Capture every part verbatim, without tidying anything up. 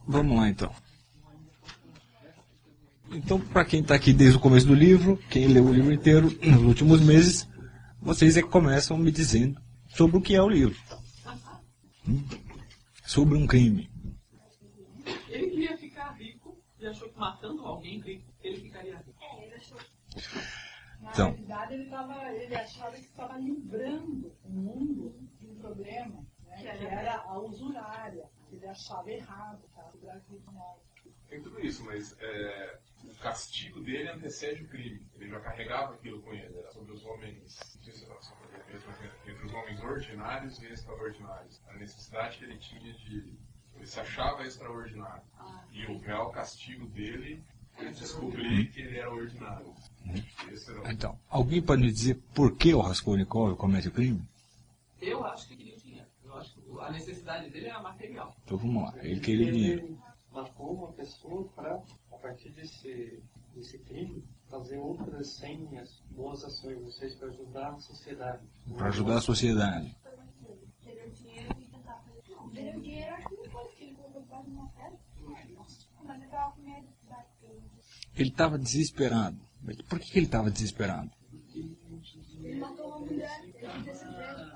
Vamos lá, então. Então, para quem está aqui desde o começo do livro, quem leu o livro inteiro nos últimos meses, vocês é que começam me dizendo sobre o que é o livro. Hum? Sobre um crime. Ele queria ficar rico e achou que matando alguém rico, ele ficaria rico. É, ele achou. Na Então. realidade, ele, tava, ele achava que estava livrando o mundo de um problema, né, que era a usurária. Ele achava errado, tá? Tem tudo isso, mas é, o castigo dele antecede o crime. Ele já carregava aquilo com ele. Era sobre os homens, entre os homens ordinários e extraordinários. A necessidade que ele tinha de... Ele se achava extraordinário. E o real castigo dele é descobrir que ele era ordinário. Esse era o... Então, alguém pode me dizer por que o Raskolnikov comete o crime? Eu acho que queria o dinheiro. Eu acho que a necessidade dele era material. Então vamos lá, ele queria dinheiro. Ele matou uma pessoa para, a partir desse, desse crime, fazer outras cem boas ações, ou seja, para ajudar a sociedade. Para ajudar a sociedade. Querer o dinheiro e tentar fazer. Não, querer o dinheiro acho que não foi, porque ele colocou debaixo de uma pedra. Mas ele estava com medo de dar. Ele estava desesperado. Mas por que que ele estava desesperado? Ele matou uma mulher, ele podia ser preso.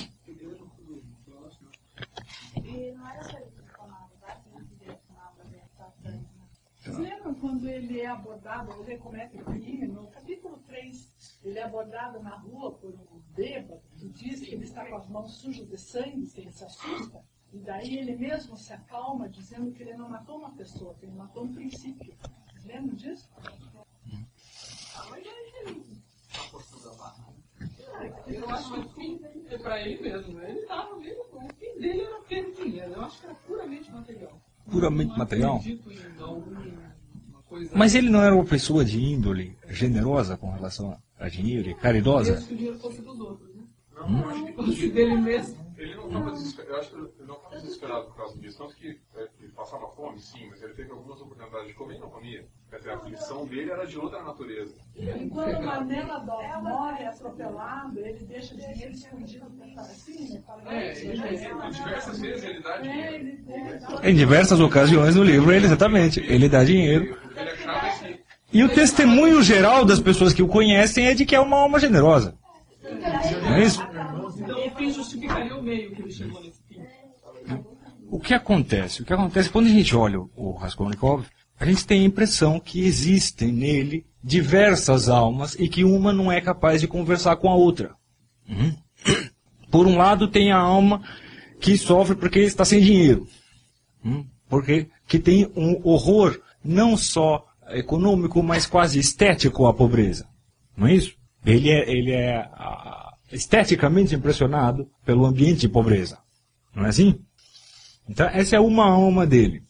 E não era só ele que reclamava, tá? Ele reclamava, né? Vocês lembram quando ele é abordado, ele comete o crime, no capítulo três, ele é abordado na rua por um bêbado, que diz que ele está com as mãos sujas de sangue, que ele se assusta, e daí ele mesmo se acalma, dizendo que ele não matou uma pessoa, que ele matou um princípio. Vocês lembram disso? Ah, mas é ele. A porção da barra. Eu acho que o fim é para ele mesmo. Né? Ele estava mesmo. O fim dele era ter dinheiro. Eu acho que era puramente material. Puramente não material? Acredito em alguma coisa. Mas ele não era uma pessoa de índole generosa com relação a dinheiro e caridosa? Desde que o dinheiro fosse dos outros, né? Não, eu acho que Fosse dele mesmo. ele não estava desesperado. Eu acho que ele não estava desesperado por causa disso. Tanto que é, ele passava fome, sim, mas ele teve algumas oportunidades de comer e não comia. Quer dizer, a aflição dele era de outra natureza. Enquanto Manela Dó morre atropelado, ele deixa dinheiro escondido para assim, né? Para É, ele é, E diversas vezes ele dá É, dinheiro. ele, ele dá Em diversas ocasiões no livro, ele exatamente, ele dá dinheiro. Ele achava que... E o testemunho geral das pessoas que o conhecem é de que é uma alma generosa. Não é isso? Então o fim justificaria o meio que ele chegou nesse fim. O que acontece? O que acontece quando a gente olha o Raskolnikov, a gente tem a impressão que existem nele diversas almas e que uma não é capaz de conversar com a outra. Uhum. Por um lado tem a alma que sofre porque está sem dinheiro. Uhum. Porque que tem um horror não só econômico, mas quase estético à pobreza. Não é isso? Ele é, ele é ah, esteticamente impressionado pelo ambiente de pobreza. Não é assim? Então essa é uma alma dele.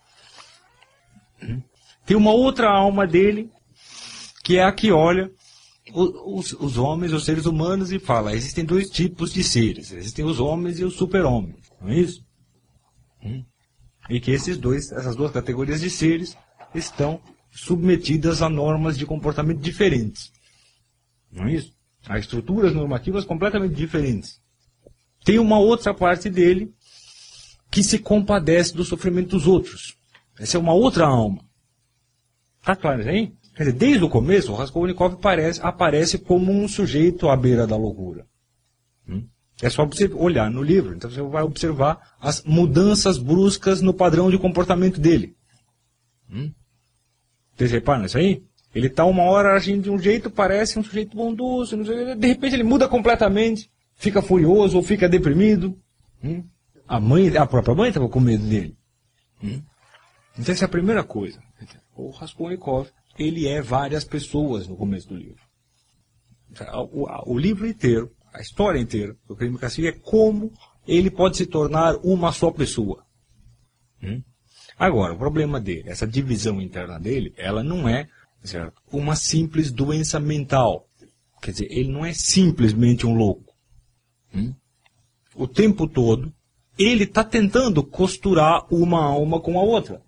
Tem uma outra alma dele, que é a que olha os, os homens, os seres humanos, e fala, existem dois tipos de seres, existem os homens e os super-homens, não é isso? E que esses dois, essas duas categorias de seres estão submetidas a normas de comportamento diferentes, não é isso? A estruturas normativas completamente diferentes. Tem uma outra parte dele que se compadece do sofrimento dos outros. Essa é uma outra alma. Tá claro isso aí? Quer dizer, desde o começo, o Raskolnikov aparece, aparece como um sujeito à beira da loucura. Hum? É só você olhar no livro, então você vai observar as mudanças bruscas no padrão de comportamento dele. Hum? Vocês reparam isso aí? Ele está uma hora agindo de um jeito, parece um sujeito bondoso, de repente ele muda completamente, fica furioso ou fica deprimido. Hum? A mãe, a própria mãe estava com medo dele. Hum? Então essa é a primeira coisa. O Raskolnikov, ele é várias pessoas no começo do livro. O, o livro inteiro, a história inteira do Crime e Castigo é como ele pode se tornar uma só pessoa. Hum? Agora, o problema dele, essa divisão interna dele, ela não é certo, uma simples doença mental. Quer dizer, ele não é simplesmente um louco. Hum? O tempo todo, ele está tentando costurar uma alma com a outra.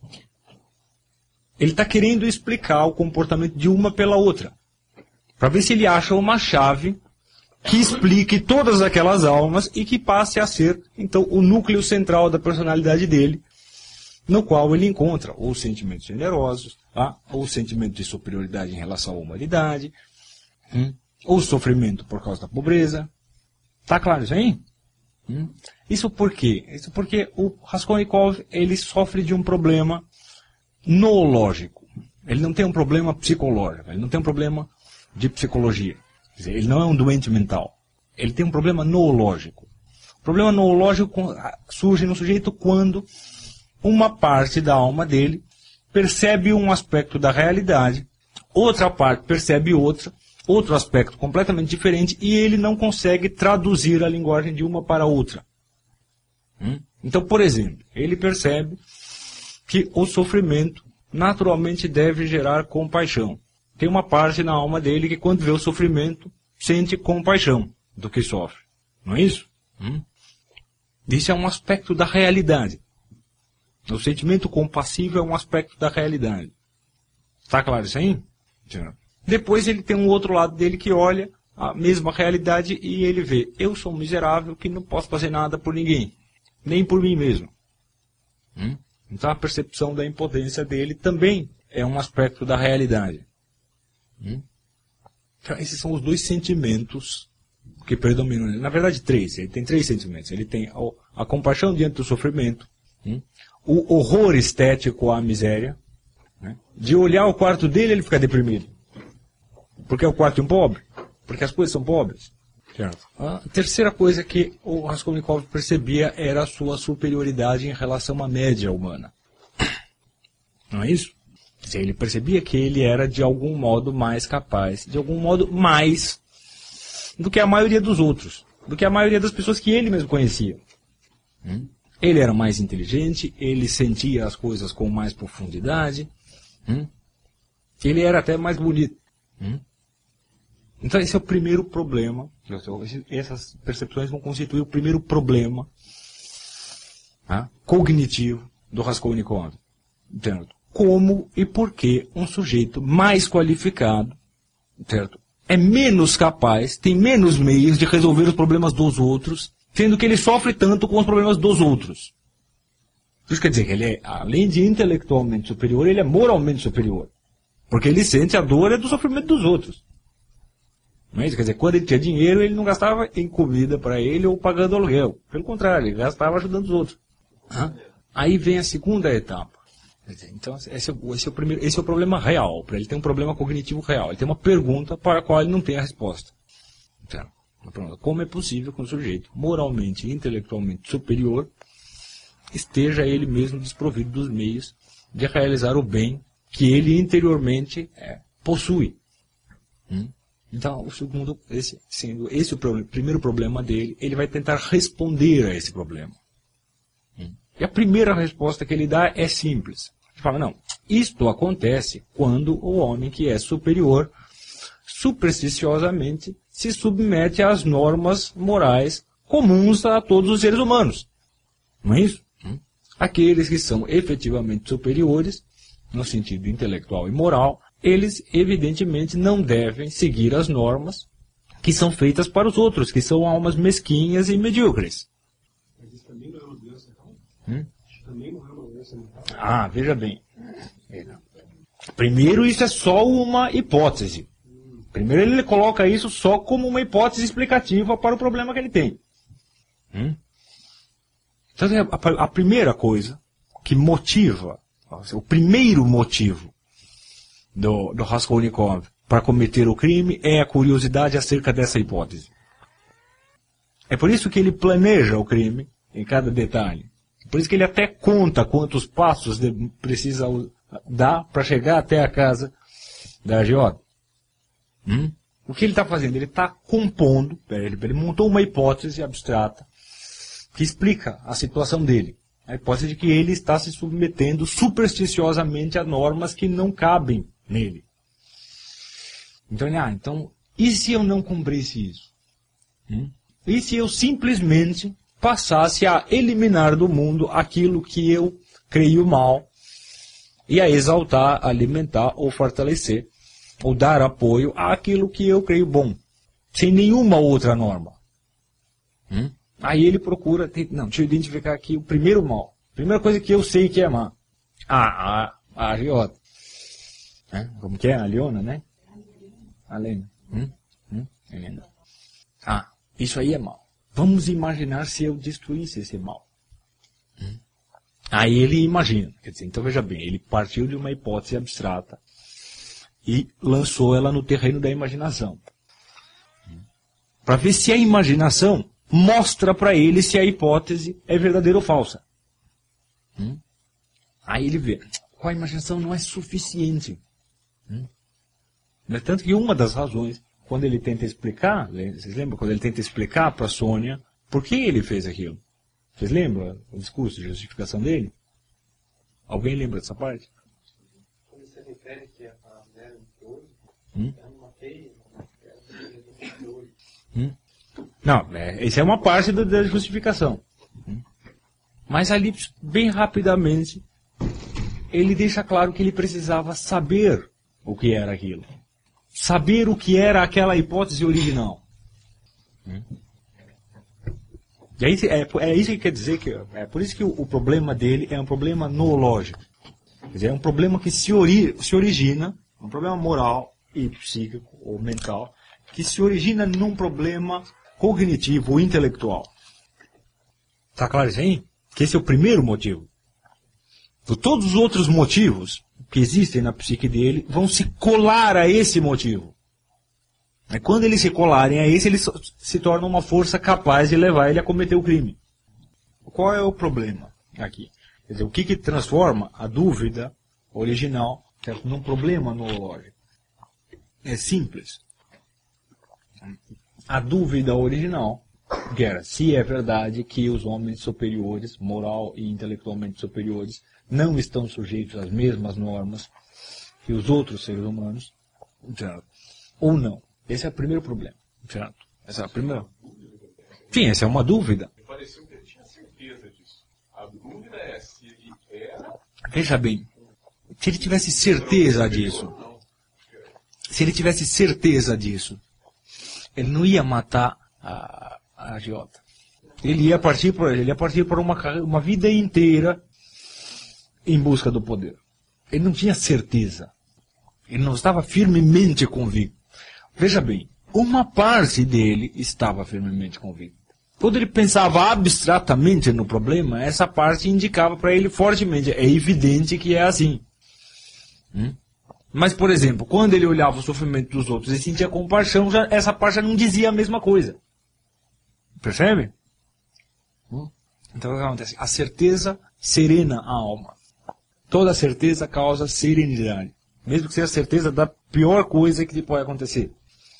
Ele está querendo explicar o comportamento de uma pela outra. Para ver se ele acha uma chave que explique todas aquelas almas e que passe a ser, então, o núcleo central da personalidade dele, no qual ele encontra os sentimentos generosos, tá? O sentimento de superioridade em relação à humanidade, hum? o sofrimento por causa da pobreza. Tá claro isso aí? Hum? Isso por quê? Isso porque o Raskolnikov, ele sofre de um problema noológico. Ele não tem um problema psicológico, ele não tem um problema de psicologia. Quer dizer, ele não é um doente mental. Ele tem um problema noológico. O problema noológico surge no sujeito quando uma parte da alma dele percebe um aspecto da realidade, outra parte percebe outra, outro aspecto completamente diferente, e ele não consegue traduzir a linguagem de uma para outra. Hum? Então, por exemplo, ele percebe que o sofrimento naturalmente deve gerar compaixão. Tem uma parte na alma dele que, quando vê o sofrimento, sente compaixão do que sofre. Não é isso? Hum? Isso é um aspecto da realidade. O sentimento compassivo é um aspecto da realidade. Está claro isso aí? Depois ele tem um outro lado dele que olha a mesma realidade e ele vê: eu sou um miserável que não posso fazer nada por ninguém, nem por mim mesmo. Hum? Então a percepção da impotência dele também é um aspecto da realidade. Hum? Então, esses são os dois sentimentos que predominam. Na verdade, três. Ele tem três sentimentos. Ele tem a, a compaixão diante do sofrimento, hum? o horror estético à miséria, né? De olhar o quarto dele, ele fica deprimido. Porque é o quarto de um pobre. Porque as coisas são pobres. Certo. A terceira coisa que o Raskolnikov percebia era a sua superioridade em relação à média humana. Não é isso? Quer dizer, ele percebia que ele era de algum modo mais capaz, de algum modo mais do que a maioria dos outros, do que a maioria das pessoas que ele mesmo conhecia. Hum? Ele era mais inteligente, ele sentia as coisas com mais profundidade, hum? Ele era até mais bonito. Hum? Então esse é o primeiro problema, essas percepções vão constituir o primeiro problema, tá, cognitivo do Raskolnikov. Certo? Como e por que um sujeito mais qualificado, certo, é menos capaz, tem menos meios de resolver os problemas dos outros, sendo que ele sofre tanto com os problemas dos outros. Isso quer dizer que ele é, além de intelectualmente superior, ele é moralmente superior. Porque ele sente a dor do sofrimento dos outros. Não é isso? Quer dizer, quando ele tinha dinheiro, ele não gastava em comida para ele ou pagando aluguel. Pelo contrário, ele gastava ajudando os outros. Hã? Aí vem a segunda etapa. Então, esse é, esse é o primeiro, esse é o problema real. Para ele tem um problema cognitivo real. Ele tem uma pergunta para a qual ele não tem a resposta. Então, como é possível que um sujeito moralmente e intelectualmente superior esteja ele mesmo desprovido dos meios de realizar o bem que ele interiormente é, possui? Hum? Então, o segundo, esse, sendo esse o problema, primeiro problema dele, ele vai tentar responder a esse problema. Hum? E a primeira resposta que ele dá é simples. Ele fala: não, isto acontece quando o homem que é superior, supersticiosamente, se submete às normas morais comuns a todos os seres humanos. Não é isso? Hum? Aqueles que são efetivamente superiores, no sentido intelectual e moral, eles evidentemente não devem seguir as normas que são feitas para os outros, que são almas mesquinhas e medíocres. Mas isso também não é uma doença mental? Hum? Isso também não é uma doença mental? Ah, veja bem. Primeiro, isso é só uma hipótese. Primeiro, ele coloca isso só como uma hipótese explicativa para o problema que ele tem. Hum? Então, a, a primeira coisa que motiva, o primeiro motivo do, do Raskolnikov para cometer o crime é a curiosidade acerca dessa hipótese. É por isso que ele planeja o crime em cada detalhe. Por isso que ele até conta quantos passos de, precisa dar para chegar até a casa da agiota. Hum? O que ele está fazendo? Ele está compondo, ele, ele montou uma hipótese abstrata que explica a situação dele. A hipótese de que ele está se submetendo supersticiosamente a normas que não cabem nele. Então, ele, ah, então, e se eu não cumprisse isso? Hum? E se eu simplesmente passasse a eliminar do mundo aquilo que eu creio mal e a exaltar, alimentar ou fortalecer ou dar apoio àquilo que eu creio bom, sem nenhuma outra norma? Hum? Aí ele procura, não, deixa eu identificar aqui o primeiro mal. Primeira coisa que eu sei que é má. a, a, a agiota. É? Como que é? A Leona, né? A Lena. Hum? Hum? Helena. Ah, isso aí é mal. Vamos imaginar se eu destruísse esse mal. Hum? Aí ele imagina. Quer dizer, então veja bem, ele partiu de uma hipótese abstrata e lançou ela no terreno da imaginação. Hum? Para ver se a imaginação mostra para ele se a hipótese é verdadeira ou falsa. Hum? Aí ele vê, com a imaginação não é suficiente. Hum? É tanto que uma das razões, quando ele tenta explicar, vocês lembram? Quando ele tenta explicar para a Sônia por que ele fez aquilo? Vocês lembram o discurso de justificação dele? Alguém lembra dessa parte? Quando você refere que a mulher de ouro, Hum? ela não matei, ela de ouro. Hum? Não, é, isso é uma parte do, da justificação. Hum? Mas ali, bem rapidamente, ele deixa claro que ele precisava saber o que era aquilo. Saber o que era aquela hipótese original. Hum? E aí, é, é isso que quer dizer que é por isso que o, o problema dele é um problema noológico. Quer dizer, é um problema que se, ori, se origina, um problema moral e psíquico ou mental, que se origina num problema cognitivo ou intelectual. Está claro isso aí? Que esse é o primeiro motivo. Então, todos os outros motivos que existem na psique dele vão se colar a esse motivo. E quando eles se colarem a esse, eles se tornam uma força capaz de levar ele a cometer o crime. Qual é o problema aqui? Quer dizer, o que, que transforma a dúvida original, certo, num problema noológico? É simples. A dúvida original, que era se é verdade que os homens superiores, moral e intelectualmente superiores, não estão sujeitos às mesmas normas que os outros seres humanos, certo? Ou não. Esse é o primeiro problema, certo? Essa é a primeira. Sim, essa é uma dúvida. Me pareceu que ele tinha certeza disso. A dúvida é se ele era... Veja bem, se ele tivesse certeza disso, se ele tivesse certeza disso, ele não ia matar a, a agiota. Ele ia partir por, ele ia partir por uma, uma vida inteira em busca do poder. Ele não tinha certeza. Ele não estava firmemente convicto. Veja bem, uma parte dele estava firmemente convicto. Quando ele pensava abstratamente no problema, essa parte indicava para ele fortemente, é evidente que é assim. Hum? Mas, por exemplo, quando ele olhava o sofrimento dos outros e sentia compaixão, já, essa parte já não dizia a mesma coisa. Percebe? Hum? Então o que acontece? A certeza serena a alma. Toda certeza causa serenidade. Mesmo que seja a certeza da pior coisa que pode acontecer.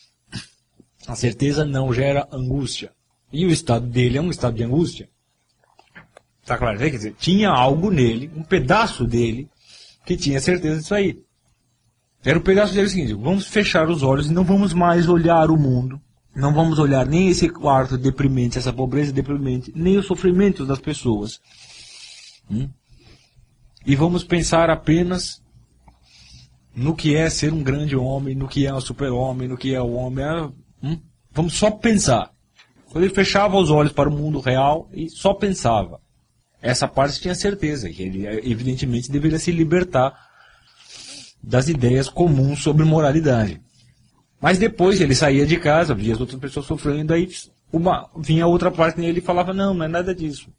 A certeza não gera angústia. E o estado dele é um estado de angústia. Tá claro? Quer dizer, tinha algo nele, um pedaço dele, que tinha certeza disso aí. Era o pedaço dele seguinte: vamos fechar os olhos e não vamos mais olhar o mundo. Não vamos olhar nem esse quarto deprimente, essa pobreza deprimente, nem os sofrimentos das pessoas. Hum? E vamos pensar apenas no que é ser um grande homem, no que é um super-homem, no que é o homem. Hum? Vamos só pensar. Quando ele fechava os olhos para o mundo real e só pensava. Essa parte tinha certeza que ele, evidentemente, deveria se libertar das ideias comuns sobre moralidade. Mas depois ele saía de casa, via as outras pessoas sofrendo, aí uma, vinha outra parte nele e falava, não, não é nada disso.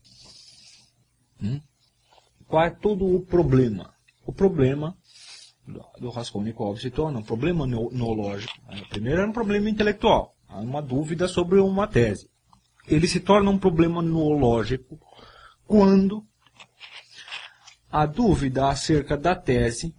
Hum? Qual é todo o problema? O problema do, do Raskolnikov se torna um problema noológico. Primeiro era um problema intelectual, uma dúvida sobre uma tese. Ele se torna um problema noológico quando a dúvida acerca da tese,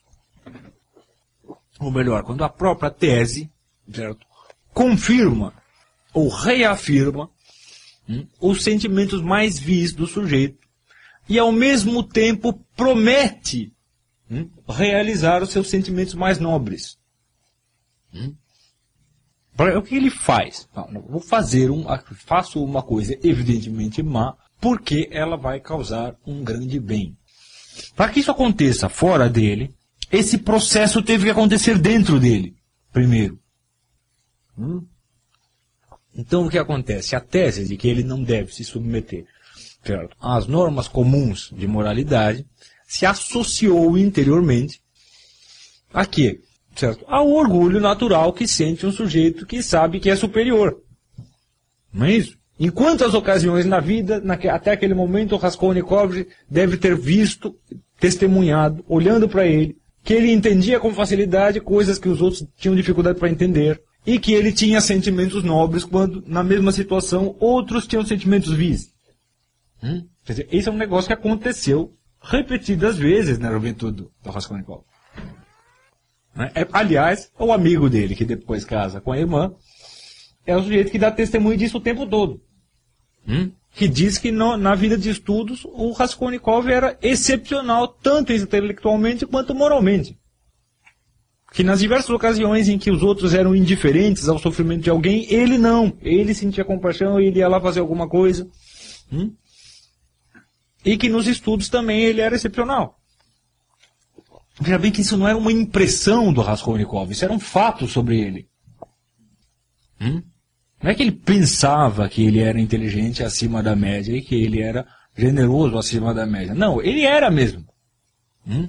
ou melhor, quando a própria tese, certo, confirma ou reafirma hum, os sentimentos mais vis do sujeito e ao mesmo tempo promete hum, realizar os seus sentimentos mais nobres. Hum? O que ele faz? Não, vou fazer um, faço uma coisa evidentemente má, porque ela vai causar um grande bem. Para que isso aconteça fora dele, esse processo teve que acontecer dentro dele, primeiro. Hum? Então o que acontece? A tese de que ele não deve se submeter, certo, às normas comuns de moralidade se associou interiormente a quê? Certo? Ao orgulho natural que sente um sujeito que sabe que é superior. Não é isso? Em quantas ocasiões na vida, naque, até aquele momento, o Raskolnikov deve ter visto, testemunhado, olhando para ele, que ele entendia com facilidade coisas que os outros tinham dificuldade para entender, e que ele tinha sentimentos nobres quando, na mesma situação, outros tinham sentimentos vis. Hum? Quer dizer, esse é um negócio que aconteceu repetidas vezes na juventude do Raskolnikov. É, aliás, o amigo dele, que depois casa com a irmã, é o sujeito que dá testemunho disso o tempo todo. Hum? Que diz que no, na vida de estudos o Raskolnikov era excepcional, tanto intelectualmente quanto moralmente. Que nas diversas ocasiões em que os outros eram indiferentes ao sofrimento de alguém, ele não. Ele sentia compaixão, ele ia lá fazer alguma coisa. Hum? E que nos estudos também ele era excepcional. Veja bem que isso não era uma impressão do Raskolnikov, isso era um fato sobre ele. Hum? Não é que ele pensava que ele era inteligente acima da média e que ele era generoso acima da média. Não, ele era mesmo. Hum?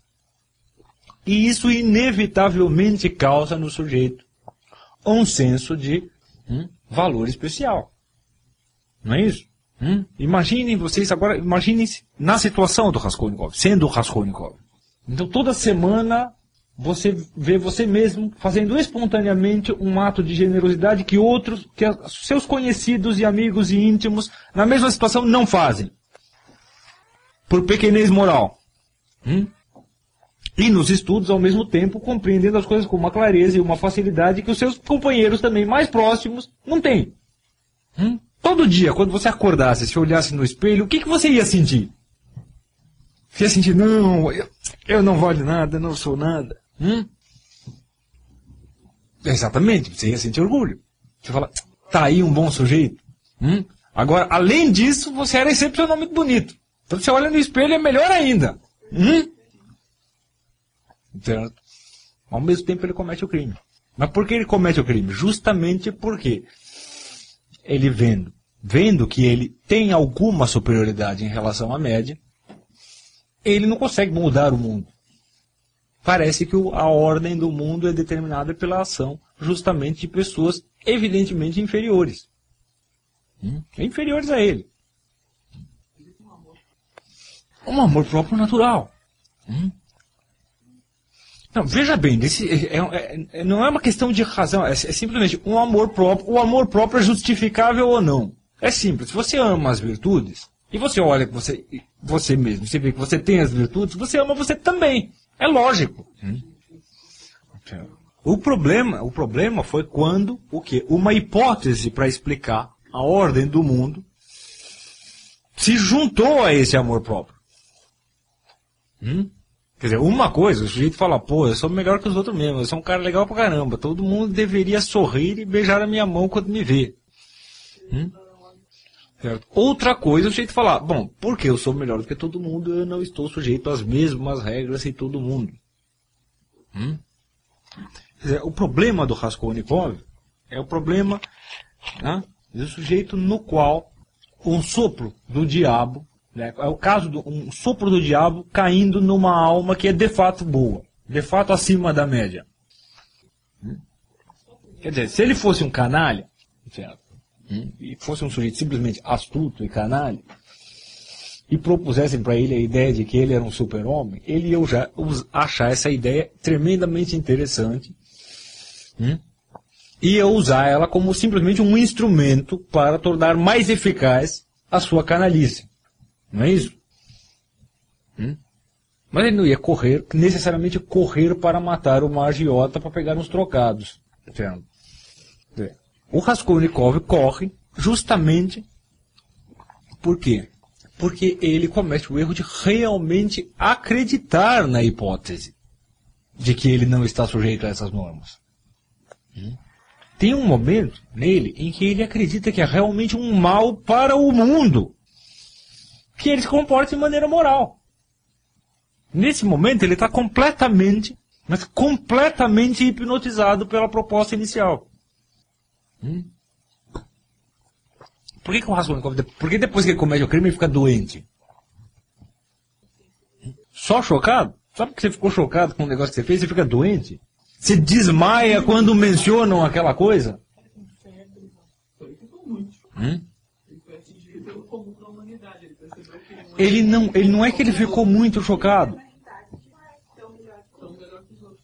E isso inevitavelmente causa no sujeito um senso de hum, valor especial. Não é isso? Hum? Imaginem vocês agora, imaginem-se na situação do Raskolnikov, sendo o Raskolnikov. Então toda semana você vê você mesmo fazendo espontaneamente um ato de generosidade que outros, que seus conhecidos e amigos e íntimos, na mesma situação, não fazem. Por pequenez moral. Hum? E nos estudos, ao mesmo tempo, compreendendo as coisas com uma clareza e uma facilidade que os seus companheiros também mais próximos não têm. Hum? Todo dia, quando você acordasse, se olhasse no espelho, o que, que você ia sentir? Você ia sentir, não, eu, eu não valho nada, eu não sou nada. Hum? Exatamente, você ia sentir orgulho. Você fala, tá aí um bom sujeito. Hum? Agora, além disso, você era excepcionalmente bonito. Então você olha no espelho, é melhor ainda. Hum? Certo? Ao mesmo tempo ele comete o crime. Mas por que ele comete o crime? Justamente porque ele vendo, vendo que ele tem alguma superioridade em relação à média, ele não consegue mudar o mundo. Parece que a ordem do mundo é determinada pela ação justamente de pessoas evidentemente inferiores. Hum? Inferiores a ele. Um amor próprio natural. Hum? Não, veja bem, esse, é, é, é, não é uma questão de razão, é, é simplesmente um amor próprio. O amor próprio é justificável ou não? É simples. Se você ama as virtudes, e você olha que você, você mesmo, você vê que você tem as virtudes, você ama você também. É lógico. Hum? O problema, o problema foi quando o quê? Uma hipótese para explicar a ordem do mundo se juntou a esse amor próprio. Hum? Quer dizer, uma coisa, o sujeito fala, pô, eu sou melhor que os outros mesmo, eu sou um cara legal pra caramba, todo mundo deveria sorrir e beijar a minha mão quando me vê. Hum? Certo? Outra coisa, o sujeito falar, bom, porque eu sou melhor do que todo mundo, eu não estou sujeito às mesmas regras que todo mundo. Hum? Quer dizer, o problema do Raskolnikov é o problema, né, do sujeito no qual um sopro do diabo, né, é o caso de um sopro do diabo caindo numa alma que é de fato boa, de fato acima da média. Hum? Quer dizer, se ele fosse um canalha, certo? Hum? E fosse um sujeito simplesmente astuto e canalha, e propusessem para ele a ideia de que ele era um super-homem, ele ia já achar essa ideia tremendamente interessante, hum? e ia usar ela como simplesmente um instrumento para tornar mais eficaz a sua canalice. Não é isso? Hum? Mas ele não ia correr, necessariamente correr para matar uma agiota para pegar uns trocados. Certo? O Raskolnikov corre justamente por quê? Porque ele comete o erro de realmente acreditar na hipótese de que ele não está sujeito a essas normas. Hum? Tem um momento nele em que ele acredita que é realmente um mal para o mundo que ele se comporta de maneira moral. Nesse momento ele está completamente, mas completamente hipnotizado pela proposta inicial. Hum? Por que, que o Raskolnikov, porque depois que ele comete o crime ele fica doente? Só chocado? Sabe que você ficou chocado com o negócio que você fez? Você fica doente? Você desmaia quando mencionam aquela coisa? Ele ficou muito. Hum? Ele foi atingido pelo comum da humanidade. Ele percebeu que ele Ele não, ele não é que ele ficou muito chocado. tão melhor que os outros.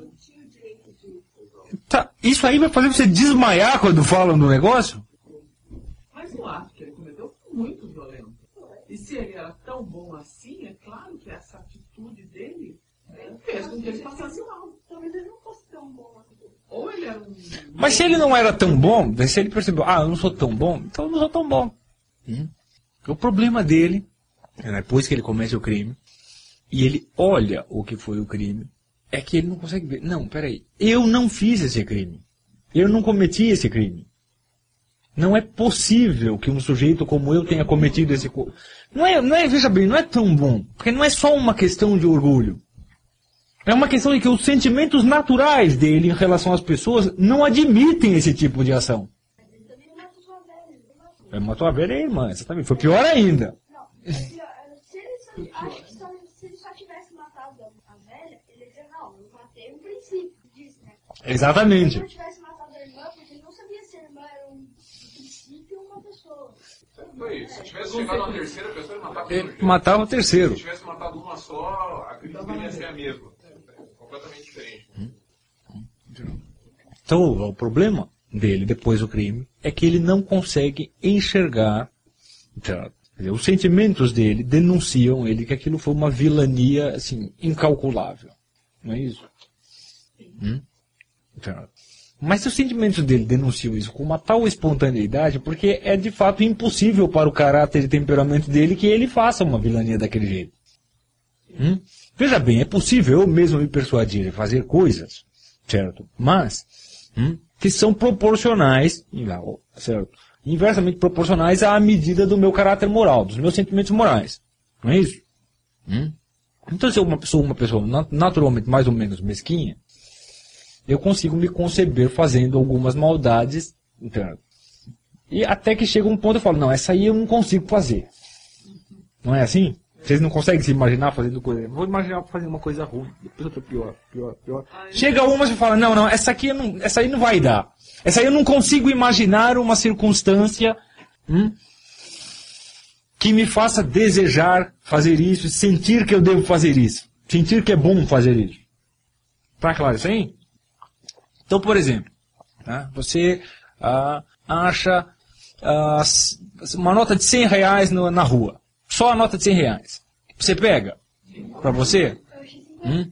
Tá, isso aí vai fazer você desmaiar quando falam do negócio? Mas o ato que ele cometeu foi muito violento. E se ele era tão bom assim, é claro que essa atitude dele fez com que ele passasse mal. Talvez ele não fosse tão bom assim. Ou ele era um... Mas se ele não era tão bom, se ele percebeu, ah, eu não sou tão bom, então eu não sou tão bom. Hum? O problema dele, depois que ele comete o crime, e ele olha o que foi o crime, é que ele não consegue ver. Não, peraí, eu não fiz esse crime. Eu não cometi esse crime. Não é possível que um sujeito como eu tenha cometido esse crime. Não é, não é, veja bem, não é tão bom. Porque não é só uma questão de orgulho. É uma questão de que os sentimentos naturais dele em relação às pessoas não admitem esse tipo de ação. Ele também não matou sua velha. Ele matou. Ele matou a velha e a irmã, exatamente. Foi pior ainda. Não, é pior. Se ele só, acho que só, se ele só tivesse matado a, a velha, ele ia dizer, não, eu matei no princípio disso, né? Exatamente. Se ele não tivesse matado a irmã, porque ele não sabia se a irmã era um, um princípio ou uma pessoa. Foi isso. Se tivesse chegado uma terceira pessoa, ele matava Ele todo jeito. matava o terceiro. Se tivesse matado uma só, a crise deveria ser a mesma. Completamente diferente. Então, o problema dele, depois do crime, é que ele não consegue enxergar. Quer dizer, os sentimentos dele denunciam ele que aquilo foi uma vilania, assim, incalculável. Não é isso? Hum? Então, mas os sentimentos dele denunciam isso com uma tal espontaneidade, porque é de fato impossível para o caráter e temperamento dele que ele faça uma vilania daquele jeito. Hum? Veja bem, é possível eu mesmo me persuadir a fazer coisas, certo? Mas, hum, que são proporcionais, certo? Inversamente proporcionais à medida do meu caráter moral, dos meus sentimentos morais. Não é isso? Hum? Então, se eu uma, sou uma pessoa naturalmente mais ou menos mesquinha, eu consigo me conceber fazendo algumas maldades, certo? E até que chega um ponto eu falo, não, essa aí eu não consigo fazer. Não é assim? Vocês não conseguem se imaginar fazendo coisa. Vou imaginar fazendo uma coisa ruim. Depois outra pior, pior, pior. Chega uma e fala, não, não, essa aqui eu não, essa aí não vai dar. Essa aí eu não consigo imaginar uma circunstância hum, que me faça desejar fazer isso, sentir que eu devo fazer isso. Sentir que é bom fazer isso. Tá claro isso aí? Então, por exemplo, tá, você ah, acha ah, uma nota de cem reais no, na rua. Só a nota de cem reais. Você pega? Pra você? Hum?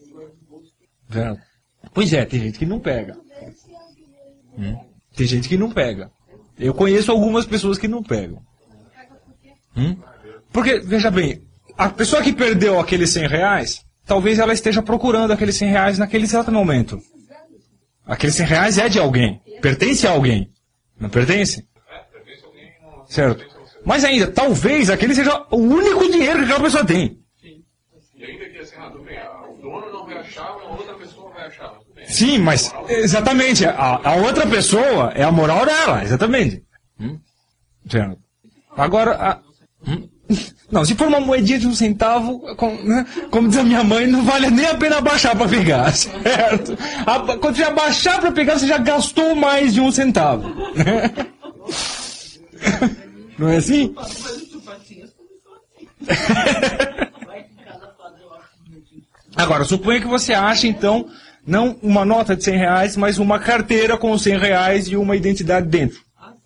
Pois é, tem gente que não pega. Hum? Tem gente que não pega. Eu conheço algumas pessoas que não pegam. Hum? Porque, veja bem, a pessoa que perdeu aqueles cem reais, talvez ela esteja procurando aqueles cem reais naquele exato momento. Aqueles cem reais é de alguém. Pertence a alguém. Não pertence? Certo. Mas ainda, talvez aquele seja o único dinheiro que aquela pessoa tem. Sim. E ainda que assim, ah, tudo bem, o dono não vai achar, a outra pessoa vai achar. Tudo bem. Sim, mas, exatamente, a, a outra pessoa é a moral dela, exatamente. Hum? Certo. Agora, a, hum? Não, se for uma moedinha de um centavo, como, né, como diz a minha mãe, não vale nem a pena abaixar para pegar, certo? A, quando você abaixar para pegar, você já gastou mais de um centavo. Não é assim? Agora, suponha que você acha, então, não uma nota de cem reais, mas uma carteira com cem reais e uma identidade dentro.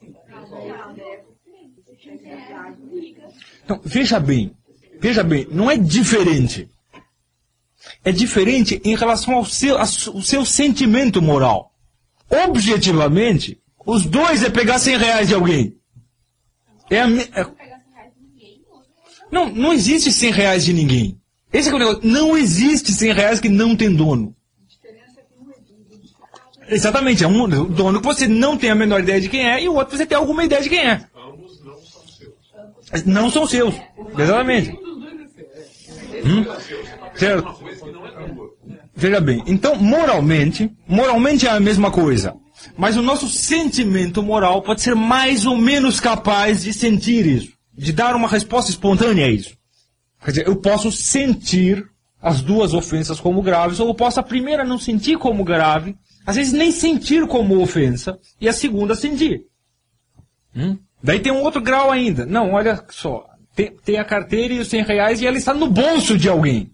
Então, veja bem, veja bem, não é diferente. É diferente em relação ao seu, ao seu sentimento moral. Objetivamente, os dois é pegar cem reais de alguém. É a, é... Não, não existe cem reais de ninguém. Esse é o negócio. Não existe cem reais que não tem dono. Exatamente, é um dono que você não tem a menor ideia de quem é e o outro você tem alguma ideia de quem é. Ambos não são seus. Não são seus. Exatamente. Hum? Certo. Veja bem, então moralmente, moralmente é a mesma coisa. Mas o nosso sentimento moral pode ser mais ou menos capaz de sentir isso. De dar uma resposta espontânea a isso. Quer dizer, eu posso sentir as duas ofensas como graves, ou eu posso a primeira não sentir como grave, às vezes nem sentir como ofensa, e a segunda sentir. Hum? Daí tem um outro grau ainda. Não, olha só, tem, tem a carteira e os cem reais e ela está no bolso de alguém.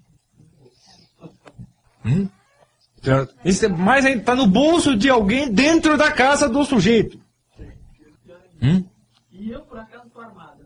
Hum? Isso é mais ainda, está no bolso de alguém dentro da casa do sujeito. Hum? E eu, por acaso, estou armada.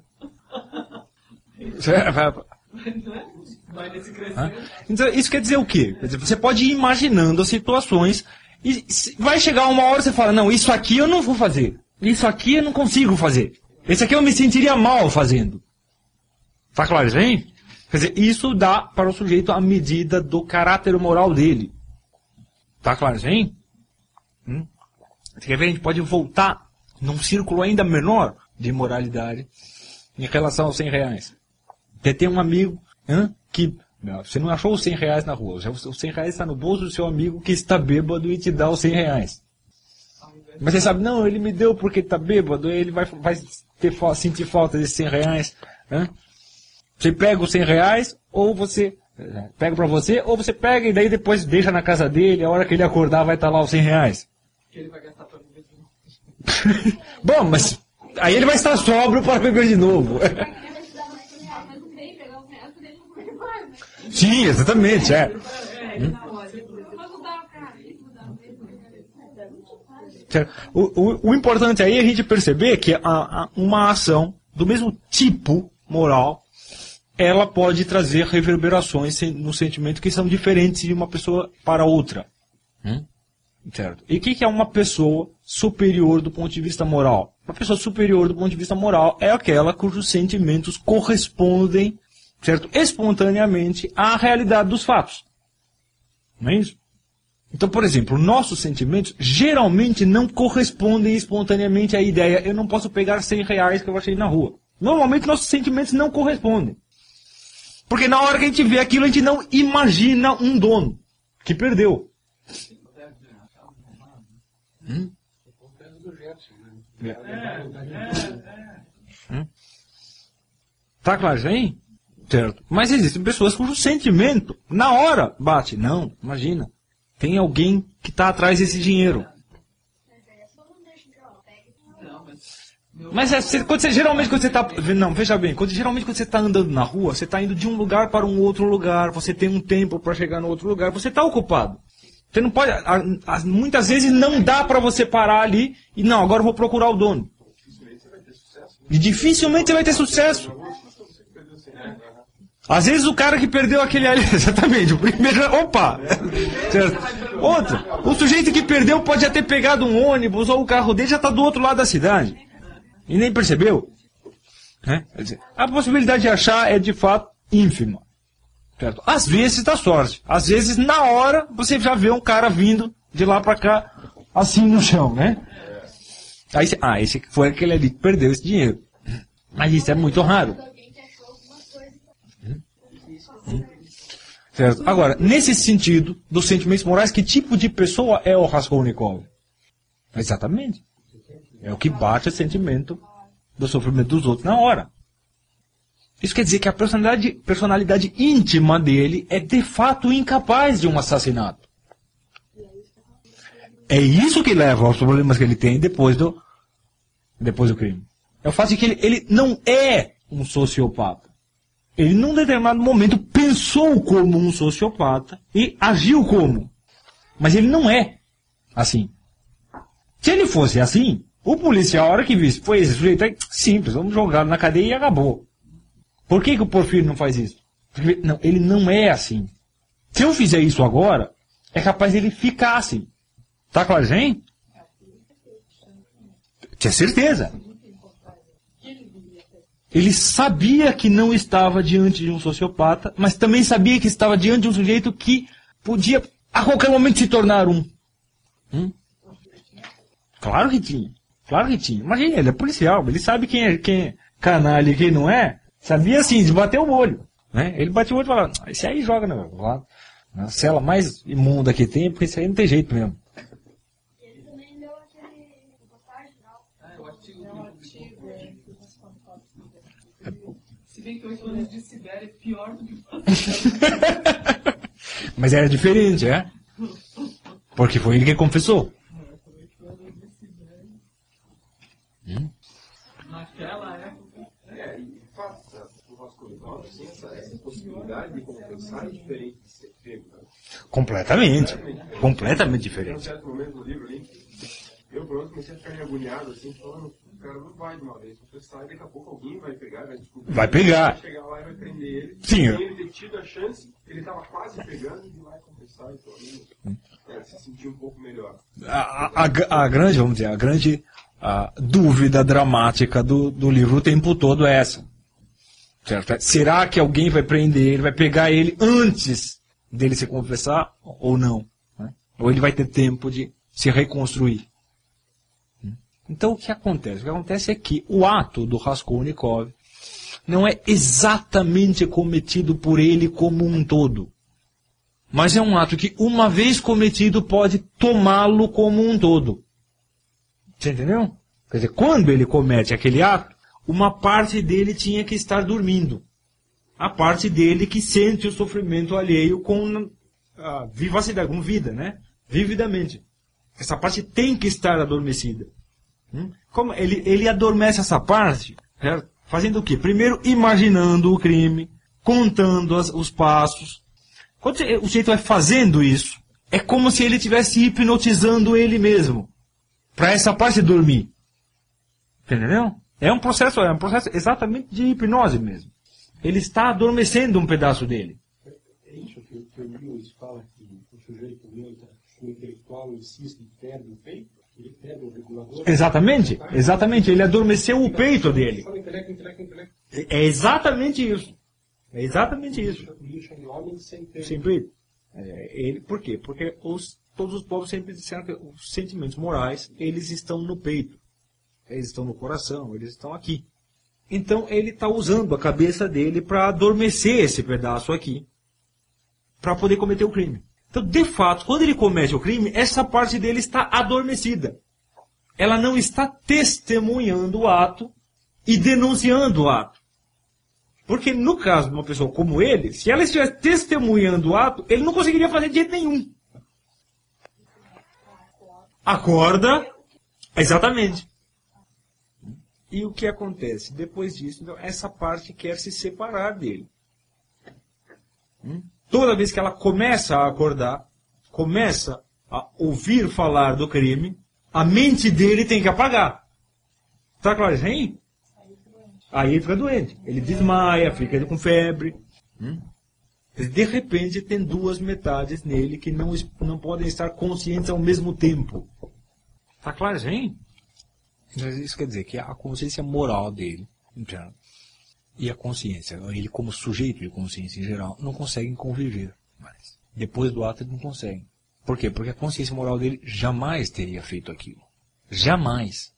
Vai nesse crescimento. Então, isso quer dizer o quê? Quer dizer, você pode ir imaginando as situações e vai chegar uma hora e você fala, não, isso aqui eu não vou fazer. Isso aqui eu não consigo fazer. Esse aqui eu me sentiria mal fazendo. Tá claro isso aí? Quer dizer, isso dá para o sujeito a medida do caráter moral dele. Tá claro isso aí? Hum? Você quer ver? A gente pode voltar num círculo ainda menor de moralidade em relação aos cem reais. Você tem um amigo hein, que... Não, você não achou os cem reais na rua. Os cem reais está no bolso do seu amigo que está bêbado e te dá os cem reais. Mas você sabe, não, ele me deu porque está bêbado, ele vai, vai ter, sentir falta desses cem reais. Hein? Você pega os cem reais, ou você pega para você, ou você pega e daí depois deixa na casa dele, a hora que ele acordar vai estar lá os cem reais. Que ele vai gastar para beber de novo. Bom, mas aí ele vai estar sóbrio para beber de novo. Sim, exatamente, é. Hum? O, o, o importante aí é a gente perceber que a, a, uma ação do mesmo tipo moral, ela pode trazer reverberações no sentimento que são diferentes de uma pessoa para outra. Hum? Certo? E o que, que é uma pessoa superior do ponto de vista moral? Uma pessoa superior do ponto de vista moral é aquela cujos sentimentos correspondem, certo, espontaneamente à realidade dos fatos. Não é isso? Então, por exemplo, nossos sentimentos geralmente não correspondem espontaneamente à ideia. Eu não posso pegar cem reais que eu achei na rua. Normalmente nossos sentimentos não correspondem. Porque na hora que a gente vê aquilo, a gente não imagina um dono que perdeu. Hum? Hum? Tá claro isso aí? Certo. Mas existem pessoas cujo sentimento, na hora, bate. Não, imagina. Tem alguém que está atrás desse dinheiro. Mas é, quando você, geralmente quando você está... Não, veja bem. Quando, geralmente quando você está andando na rua, você está indo de um lugar para um outro lugar. Você tem um tempo para chegar no outro lugar. Você está ocupado. Você não pode... A, a, muitas vezes não dá para você parar ali e não, agora eu vou procurar o dono. E dificilmente você vai ter sucesso. Às vezes o cara que perdeu aquele ali, exatamente, o primeiro, opa! Certo? Outro, o sujeito que perdeu pode já ter pegado um ônibus ou o carro dele já está do outro lado da cidade. E nem percebeu. Né? Quer dizer, a possibilidade de achar é de fato ínfima. Certo? Às vezes dá sorte. Às vezes, na hora, você já vê um cara vindo de lá para cá, assim no chão, né? Aí, ah, esse foi aquele ali que perdeu esse dinheiro. Mas isso é muito raro. Certo? Agora, nesse sentido, dos sentimentos morais, que tipo de pessoa é o Raskolnikov? Exatamente. É o que bate o sentimento do sofrimento dos outros na hora. Isso quer dizer que a personalidade, personalidade íntima dele é de fato incapaz de um assassinato. É isso que leva aos problemas que ele tem depois do, depois do crime. É o fato de que ele, ele não é um sociopata. Ele, num determinado momento, pensou como um sociopata e agiu como. Mas ele não é assim. Se ele fosse assim, o policial, a hora que visse, foi esse sujeito aí, simples, vamos jogar na cadeia e acabou. Por que, que o Porfírio não faz isso? Porque, não, ele não é assim. Se eu fizer isso agora, é capaz de ele ficar assim. Tá claro, hein? Tinha certeza. Ele sabia que não estava diante de um sociopata, mas também sabia que estava diante de um sujeito que podia a qualquer momento se tornar um. Hum? Claro que tinha. Claro que tinha. Imagina, ele é policial, ele sabe quem é, quem é canalha e quem não é. Sabia assim, de bater o olho. Né? Ele bateu o olho e falava, esse aí joga na, na cela mais imunda que tem, porque esse aí não tem jeito mesmo. Ele também deu aquele reportagem, não? Ah, eu acho que É um artigo, é, bem que oito anos de Sibéria é pior do que Mas era diferente, é? Porque foi ele que confessou. Hum? Naquela época. É, e de fato, o Raskolnikov tem essa, essa possibilidade de compensar diferente de ser pego. Né? Completamente. Completamente Tem um diferente. certo momento do livro ali, eu pelo menos comecei a ficar meio agoniado, assim, falando, o cara não vai de uma vez, você sai, daqui a pouco alguém vai pegar, vai descobrir. Vai pegar. Vai chegar lá e vai prender ele. Sim. Sem ele ter tido a chance, ele estava quase pegando e vai compensar, e pelo menos é, se sentir um pouco melhor. A, a, a grande, vamos dizer, a grande a dúvida dramática do, do livro o tempo todo é essa. Certo? Será que alguém vai prender ele, vai pegar ele antes dele se confessar ou não? Né? Ou ele vai ter tempo de se reconstruir? Então o que acontece? O que acontece é que o ato do Raskolnikov não é exatamente cometido por ele como um todo. Mas é um ato que, uma vez cometido, pode tomá-lo como um todo. Você entendeu? Quer dizer, quando ele comete aquele ato, uma parte dele tinha que estar dormindo. A parte dele que sente o sofrimento alheio com a vivacidade, com vida, né? Vividamente. Essa parte tem que estar adormecida. Hum? Como ele, ele adormece essa parte, certo? Fazendo o quê? Primeiro, imaginando o crime, contando as, os passos. Quando o sujeito vai fazendo isso, é como se ele estivesse hipnotizando ele mesmo, para essa parte dormir. Entendeu? É um processo, é um processo exatamente de hipnose mesmo. Ele está adormecendo um pedaço dele. É isso que, que o Lewis fala, que o sujeito mesmo, o intelectual insiste em perde o peito? Ele perde o regulador? Exatamente, exatamente. Ele adormeceu o peito dele. Só intelecto, intelecto, intelecto. É exatamente isso. É exatamente isso. Isso é homem sem peito. Sempre. É, ele, por quê? Porque os, todos os povos sempre disseram que os sentimentos morais, eles estão no peito. Eles estão no coração, eles estão aqui. Então ele está usando a cabeça dele para adormecer esse pedaço aqui, para poder cometer o crime. Então, de fato, quando ele comete o crime, essa parte dele está adormecida. Ela não está testemunhando o ato e denunciando o ato. Porque no caso de uma pessoa como ele, se ela estivesse testemunhando o ato, ele não conseguiria fazer de jeito nenhum. Acorda. Exatamente. E o que acontece? Depois disso, então, essa parte quer se separar dele. Hum? Toda vez que ela começa a acordar, começa a ouvir falar do crime, a mente dele tem que apagar. Tá claro isso aí? Aí ele fica doente. Ele desmaia, fica com febre. Hum? De repente tem duas metades nele que não, não podem estar conscientes ao mesmo tempo. Tá claro isso aí? Isso quer dizer que a consciência moral dele, e a consciência, ele como sujeito de consciência em geral, não conseguem conviver mais. Depois do ato, eles não conseguem. Por quê? Porque a consciência moral dele jamais teria feito aquilo. Jamais.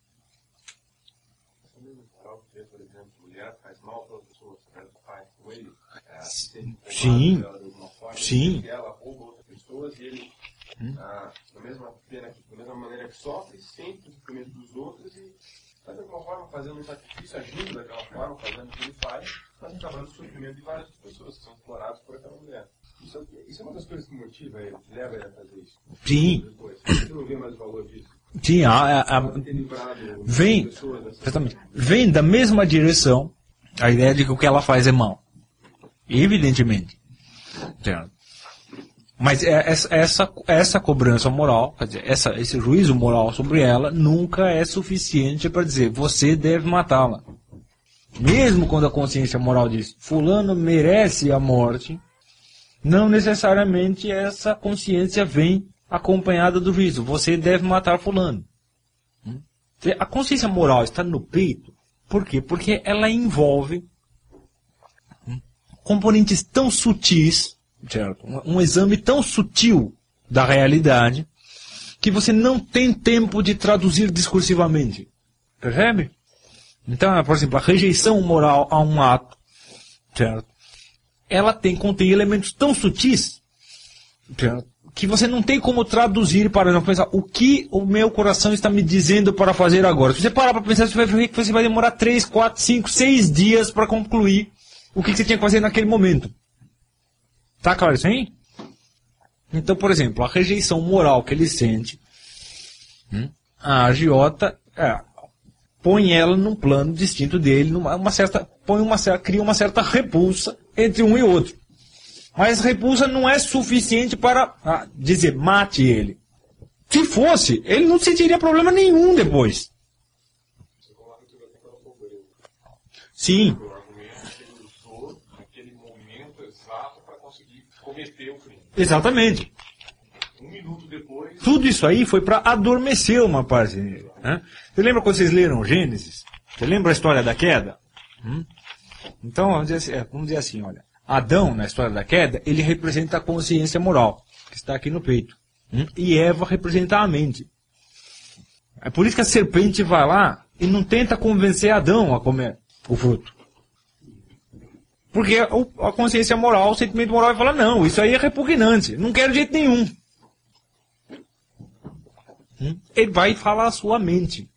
Por exemplo, mulher faz mal para outra pessoa, faz com ele, sim, sim. Ela rouba outras pessoas e ele, hum? ah, da, mesma pena, da mesma maneira que sofre, sente o sofrimento dos outros e, de alguma forma, fazendo um sacrifício, agindo daquela forma, fazendo o que ele faz, mas acabando o sofrimento de várias pessoas que são exploradas por aquela mulher. Isso, isso é uma das coisas que motiva ele, que leva ele a fazer isso. Sim. Depois. Você não vê mais o valor disso? Sim, a, a, a, vem, exatamente, vem da mesma direção a ideia de que o que ela faz é mal. Evidentemente. Certo? Mas essa, essa, essa cobrança moral, quer dizer, essa, esse juízo moral sobre ela nunca é suficiente para dizer você deve matá-la. Mesmo quando a consciência moral diz fulano merece a morte, não necessariamente essa consciência vem acompanhada do juízo. Você deve matar fulano. A consciência moral está no peito. Por quê? Porque ela envolve componentes tão sutis, certo? Um, um exame tão sutil da realidade, que você não tem tempo de traduzir discursivamente. Percebe? Então, por exemplo, a rejeição moral a um ato, certo? Ela tem, contém elementos tão sutis, certo? Que você não tem como traduzir para não pensar o que o meu coração está me dizendo para fazer agora. Se você parar para pensar, você vai ver que você vai demorar três, quatro, cinco, seis dias para concluir o que você tinha que fazer naquele momento. Tá claro isso aí? Então, por exemplo, a rejeição moral que ele sente, a agiota é, põe ela num plano distinto dele, numa, uma certa, põe uma, cria uma certa repulsa entre um e outro. Mas repulsa não é suficiente para ah, dizer, mate ele. Se fosse, ele não sentiria problema nenhum depois. Sim. O argumento que ele usou naquele momento exato para conseguir cometer o crime. Exatamente. Um minuto depois... Tudo isso aí foi para adormecer uma parte dele. Né? Você lembra quando vocês leram Gênesis? Você lembra a história da queda? Hum? Então, vamos dizer, assim, é, vamos dizer assim, olha. Adão, na história da queda, ele representa a consciência moral, que está aqui no peito. Hum? E Eva representa a mente. É por isso que a serpente vai lá e não tenta convencer Adão a comer o fruto. Porque a consciência moral, o sentimento moral vai falar, não, isso aí é repugnante, não quero de jeito nenhum. Hum? Ele vai falar a sua mente.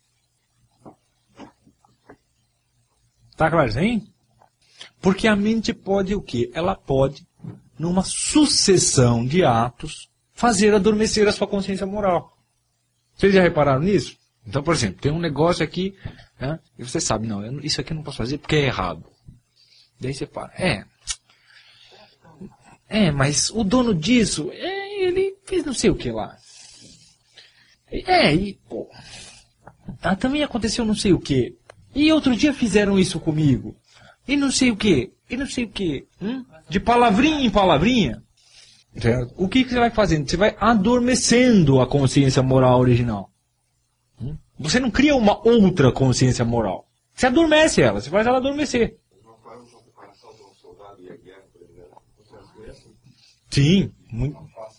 Tá claro, hein? Porque a mente pode o quê? Ela pode, numa sucessão de atos, fazer adormecer a sua consciência moral. Vocês já repararam nisso? Então, por exemplo, tem um negócio aqui, né, e você sabe, não, eu, isso aqui eu não posso fazer porque é errado. Daí você fala, é, é, mas o dono disso, é, ele fez não sei o que lá. É, e, pô, ah, também aconteceu não sei o que. E outro dia fizeram isso comigo. E não sei o que, e não sei o que. Hum? De palavrinha em palavrinha. Certo? O que, que você vai fazendo? Você vai adormecendo a consciência moral original. Hum? Você não cria uma outra consciência moral. Você adormece ela, você faz ela adormecer. Sim, muito.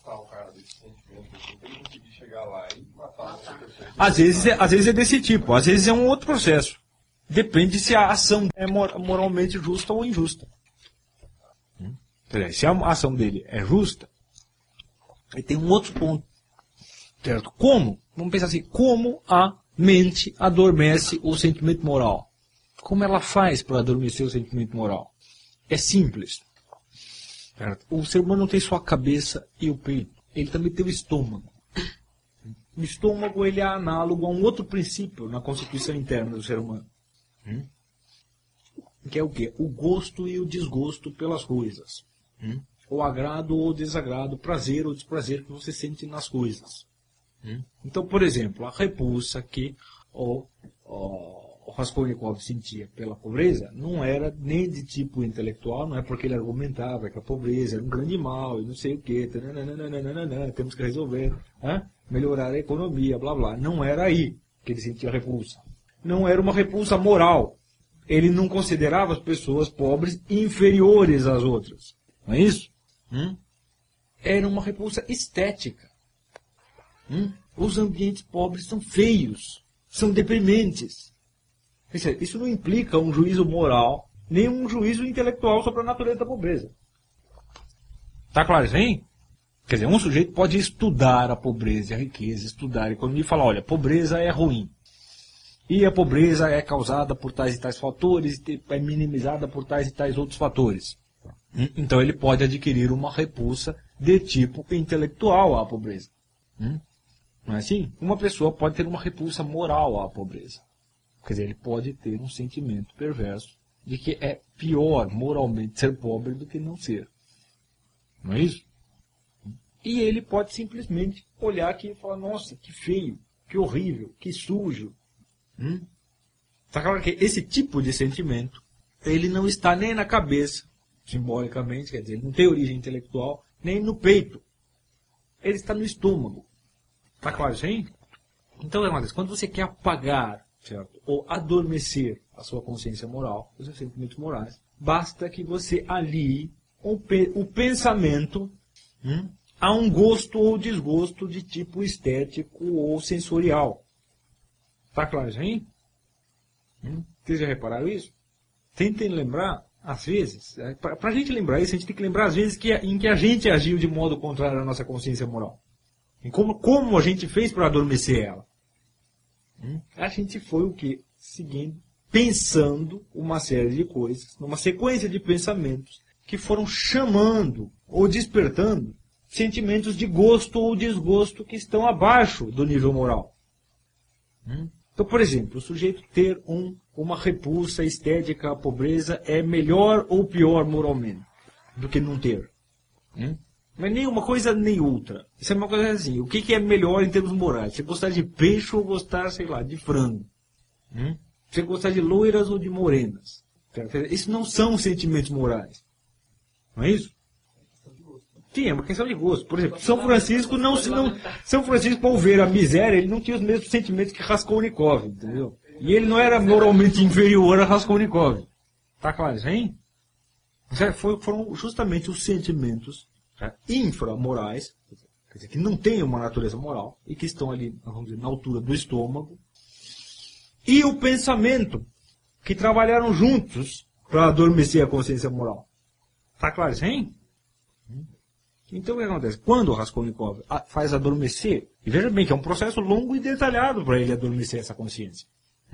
Às vezes, é, às vezes é desse tipo, às vezes é um outro processo. Depende se a ação é moralmente justa ou injusta. Hum? Se a ação dele é justa, aí tem um outro ponto. Certo? Como? Vamos pensar assim, como a mente adormece o sentimento moral? Como ela faz para adormecer o sentimento moral? É simples. Certo? O ser humano não tem só a cabeça e o peito. Ele também tem o estômago. O estômago ele é análogo a um outro princípio na constituição interna do ser humano. Hum? Que é o quê? O gosto e o desgosto pelas coisas. Hum? O agrado ou o desagrado, o prazer ou o desprazer que você sente nas coisas. Hum? Então, por exemplo, a repulsa que o, o, o Raskolnikov sentia pela pobreza não era nem de tipo intelectual, não é porque ele argumentava que a pobreza era um grande mal e não sei o quê, temos que resolver, né? Melhorar a economia, blá blá. Não era aí que ele sentia repulsa. Não era uma repulsa moral. Ele não considerava as pessoas pobres inferiores às outras. Não é isso? Hum? Era uma repulsa estética. Hum? Os ambientes pobres são feios, são deprimentes. Isso não implica um juízo moral, nem um juízo intelectual sobre a natureza da pobreza. Tá claro isso aí? Quer dizer, um sujeito pode estudar a pobreza e a riqueza, estudar a economia e falar, olha, pobreza é ruim. E a pobreza é causada por tais e tais fatores, e é minimizada por tais e tais outros fatores. Então ele pode adquirir uma repulsa de tipo intelectual à pobreza. Não é assim? Uma pessoa pode ter uma repulsa moral à pobreza. Quer dizer, ele pode ter um sentimento perverso de que é pior moralmente ser pobre do que não ser. Não é isso? E ele pode simplesmente olhar aqui e falar, nossa, que feio, que horrível, que sujo. Hum? Tá claro que esse tipo de sentimento, ele não está nem na cabeça, simbolicamente, quer dizer, ele não tem origem intelectual, nem no peito. Ele está no estômago. Tá claro isso aí? Então, quando você quer apagar, certo? Ou adormecer a sua consciência moral, os seus sentimentos morais, basta que você alie o, pe o pensamento hum, a um gosto ou desgosto de tipo estético ou sensorial. Tá claro isso aí? Hum? Vocês já repararam isso? Tentem lembrar, às vezes, para a gente lembrar isso, a gente tem que lembrar às vezes que, em que a gente agiu de modo contrário à nossa consciência moral. Em como, como a gente fez para adormecer ela. Hum? A gente foi o quê? Seguindo, pensando uma série de coisas, numa sequência de pensamentos que foram chamando ou despertando sentimentos de gosto ou desgosto que estão abaixo do nível moral. Então, por exemplo, o sujeito ter um, uma repulsa estética à pobreza é melhor ou pior moralmente do que não ter. Não é nem uma coisa nem outra. Isso é uma coisa assim. O que, que é melhor em termos morais? Você gostar de peixe ou gostar, sei lá, de frango? Hum? Você gostar de loiras ou de morenas? Isso não são sentimentos morais. Não é isso? Sim, é uma questão de gosto. Por exemplo, São Francisco não se não São Francisco, ao ver a miséria, ele não tinha os mesmos sentimentos que Raskolnikov, entendeu? E ele não era moralmente inferior a Raskolnikov. Tá claro isso aí? Foram justamente os sentimentos inframorais, quer dizer, que não têm uma natureza moral e que estão ali, vamos dizer, na altura do estômago, e o pensamento, que trabalharam juntos para adormecer a consciência moral. Tá claro isso aí? Então o que acontece? Quando o Raskolnikov faz adormecer, e veja bem que é um processo longo e detalhado para ele adormecer essa consciência.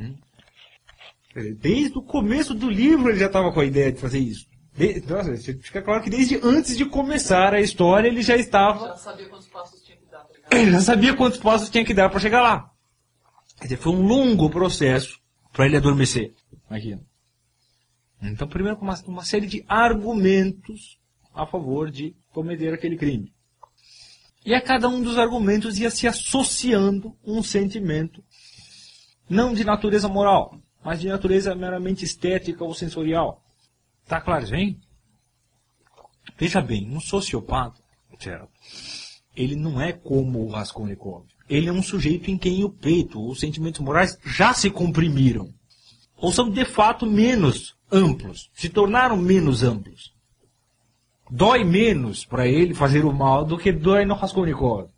Desde o começo do livro ele já estava com a ideia de fazer isso. De, nossa, fica claro que desde antes de começar a história ele já estava... Já sabia quantos passos tinha que dar. Tá ligado? Ele já sabia quantos passos tinha que dar para chegar lá. Quer dizer, foi um longo processo para ele adormecer. Imagina. Então, primeiro, uma, uma série de argumentos a favor de cometer aquele crime. E a cada um dos argumentos ia se associando um sentimento, não de natureza moral, mas de natureza meramente estética ou sensorial. Tá claro, hein? Veja bem, um sociopata, certo? Ele não é como o Raskolnikov. Ele é um sujeito em quem o peito, os sentimentos morais já se comprimiram. Ou são de fato menos amplos, se tornaram menos amplos. Dói menos para ele fazer o mal do que dói no Raskolnikov.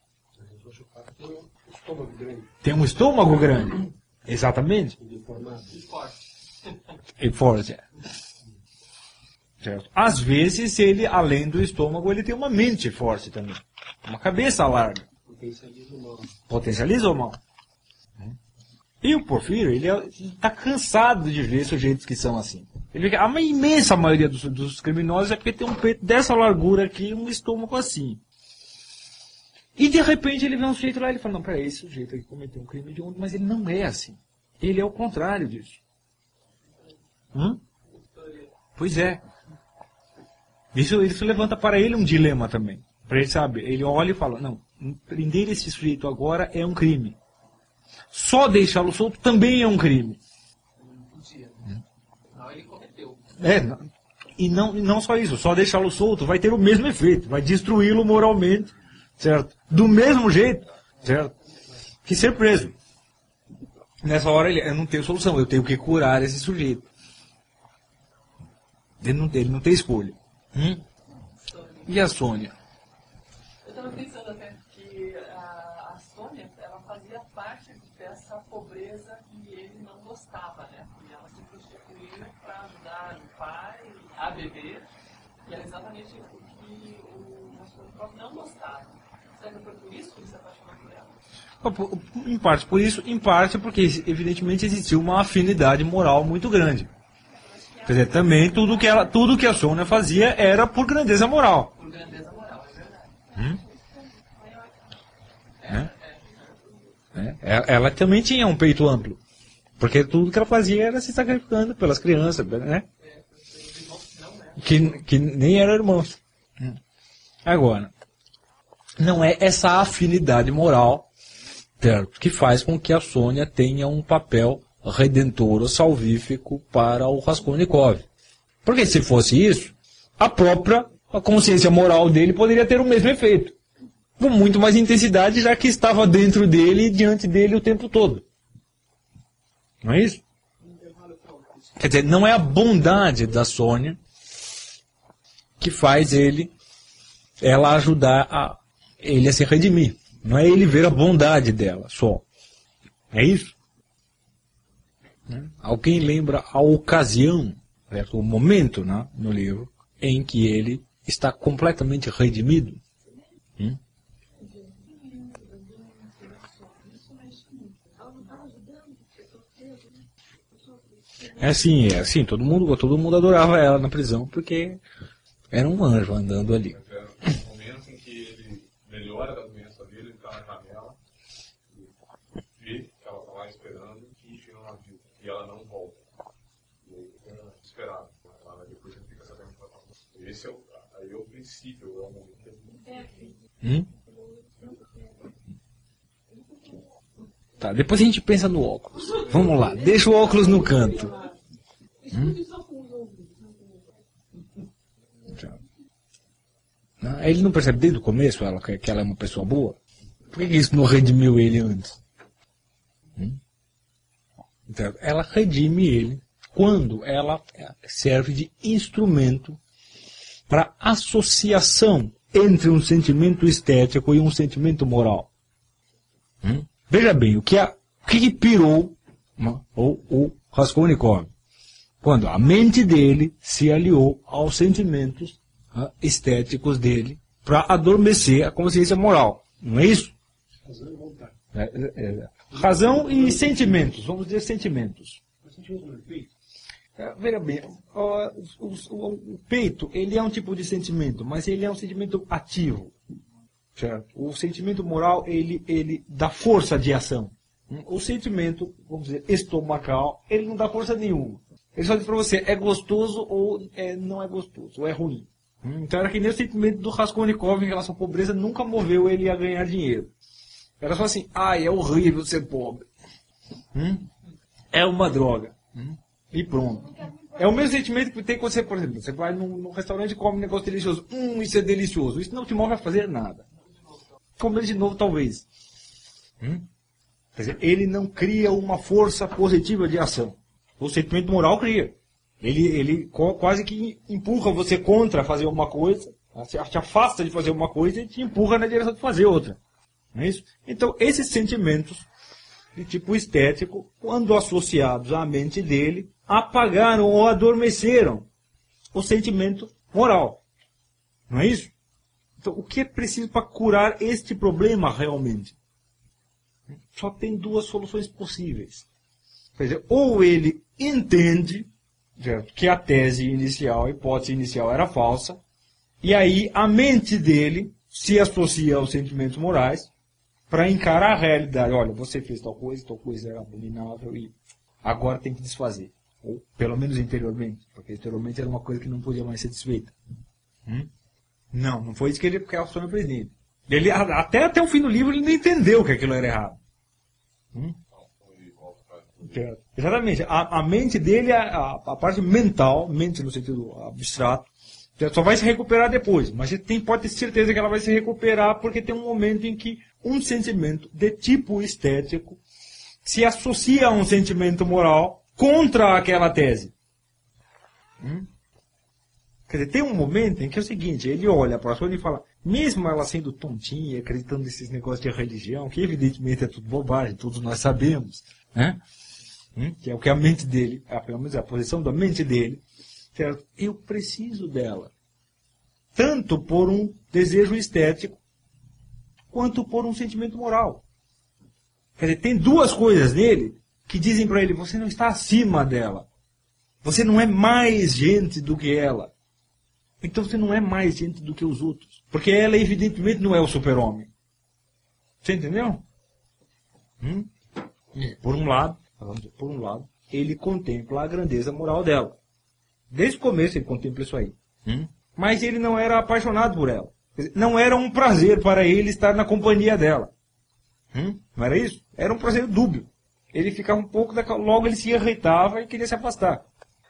Tem um estômago grande. Exatamente. E forte. Certo. Às vezes, ele, além do estômago, ele tem uma mente forte também. Uma cabeça larga. Potencializa o mal. Potencializa o mal. E o Porfírio, ele está cansado de ver sujeitos que são assim. Ele, a imensa maioria dos, dos criminosos é porque tem um peito dessa largura aqui e um estômago assim. E de repente ele vê um sujeito lá e ele fala, não, peraí, esse sujeito aqui cometeu um crime de ontem, mas ele não é assim. Ele é o contrário disso. Hum? Pois é. Isso, isso levanta para ele um dilema também. Para ele saber, ele olha e fala, não, prender esse sujeito agora é um crime. Só deixá-lo solto também é um crime. Não, ele cometeu. É, não, e não, e não só isso, só deixá-lo solto vai ter o mesmo efeito, vai destruí-lo moralmente, certo? Do mesmo jeito, certo? Que ser preso. Nessa hora ele, eu não tenho solução, eu tenho que curar esse sujeito. Ele não tem, ele não tem escolha. Hum? E a Sônia? Eu estava pensando até que a, a Sônia, ela fazia parte dessa pobreza que ele não gostava, né? E ela se prostituiu para ajudar o pai a beber, e era exatamente o que o Raskolnikov não gostava. Será que foi por isso que ele se apaixonou por ela? Em parte por isso, em parte porque evidentemente existiu uma afinidade moral muito grande. Quer dizer, também tudo que, ela, tudo que a Sônia fazia era por grandeza moral. Por grandeza moral, é verdade. Hum? É? É. Ela também tinha um peito amplo. Porque tudo que ela fazia era se sacrificando pelas crianças, né? Que, que nem eram irmãos. Agora, não é essa afinidade moral, certo, que faz com que a Sônia tenha um papel redentor ou salvífico para o Raskolnikov. Porque se fosse isso, a própria a consciência moral dele poderia ter o mesmo efeito. Com muito mais intensidade, já que estava dentro dele e diante dele o tempo todo. Não é isso? Quer dizer, não é a bondade da Sônia que faz ele, ela ajudar a, ele a se redimir. Não é ele ver a bondade dela só. É isso? Alguém lembra a ocasião, certo? O momento, né, no livro em que ele está completamente redimido? Hum? É assim, é assim, todo mundo, todo mundo adorava ela na prisão, porque era um anjo andando ali. No momento em que ele melhora da doença dele, ele está na janela, e vê que ela está lá esperando, e enfim no navio, e ela não volta. E ele fica desesperado. Depois ele fica sabendo que ela está. Esse é o, aí é o princípio, é o momento que ele... Hum? Tá, depois a gente pensa no óculos. Vamos lá, deixa o óculos no canto. Hum? Não, ele não percebe desde o começo ela, que ela é uma pessoa boa? Por que isso não redimiu ele antes? Hum? Então, ela redime ele quando ela serve de instrumento para associação entre um sentimento estético e um sentimento moral. Hum? Veja bem, o que, a, o que pirou uma, o, o Raskolnikov? Quando a mente dele se aliou aos sentimentos uh, estéticos dele para adormecer a consciência moral. Não é isso? Razão e vontade. É, é, é. Razão e sentimentos, vamos dizer sentimentos. Mas sentimento no peito? É, veja bem, o, o, o, o peito, ele é um tipo de sentimento, mas ele é um sentimento ativo. Certo? O sentimento moral, ele, ele dá força de ação. O sentimento, vamos dizer, estomacal, ele não dá força nenhuma. Ele só diz para você, é gostoso ou é, não é gostoso, ou é ruim. Então era que nem o sentimento do Raskolnikov em relação à pobreza nunca moveu ele a ganhar dinheiro. Era só assim, ai, é horrível ser pobre. Hum? É uma droga. Hum? E pronto. É o mesmo sentimento que tem quando você, por exemplo, você vai num, num restaurante e come um negócio delicioso. Hum, isso é delicioso. Isso não te move a fazer nada. Comer de novo, talvez. Hum? Quer dizer, ele não cria uma força positiva de ação. O sentimento moral cria. Ele, ele quase que empurra você contra fazer uma coisa, te afasta de fazer uma coisa e te empurra na direção de fazer outra. Não é isso? Então, esses sentimentos de tipo estético, quando associados à mente dele, apagaram ou adormeceram o sentimento moral. Não é isso? Então, o que é preciso para curar este problema realmente? Só tem duas soluções possíveis. Quer dizer, ou ele entende certo, que a tese inicial, a hipótese inicial era falsa, e aí a mente dele se associa aos sentimentos morais para encarar a realidade. Olha, você fez tal coisa, tal coisa era abominável e agora tem que desfazer. Ou pelo menos interiormente, porque exteriormente era uma coisa que não podia mais ser desfeita. Hum? Não, não foi isso que ele calçou no presidente. Ele, até, até o fim do livro ele não entendeu que aquilo era errado. Hum? Exatamente. A, a mente dele, a, a parte mental, mente no sentido abstrato, só vai se recuperar depois. Mas você tem, pode ter certeza que ela vai se recuperar porque tem um momento em que um sentimento de tipo estético se associa a um sentimento moral contra aquela tese. Hum? Quer dizer, tem um momento em que é o seguinte, ele olha para a pessoa e fala, mesmo ela sendo tontinha, acreditando nesses negócios de religião, que evidentemente é tudo bobagem, todos nós sabemos, né? Hum? Que é o que a mente dele, a, pelo menos a posição da mente dele, certo? Eu preciso dela. Tanto por um desejo estético, quanto por um sentimento moral. Quer dizer, tem duas coisas nele que dizem para ele, você não está acima dela. Você não é mais gente do que ela. Então você não é mais gente do que os outros. Porque ela, evidentemente, não é o super-homem. Você entendeu? Hum? Por um lado, por um lado, ele contempla a grandeza moral dela. Desde o começo ele contempla isso aí. Hum? Mas ele não era apaixonado por ela. Não era um prazer para ele estar na companhia dela. Hum? Não era isso? Era um prazer dúbio. Ele ficava um pouco, da... logo ele se irritava e queria se afastar.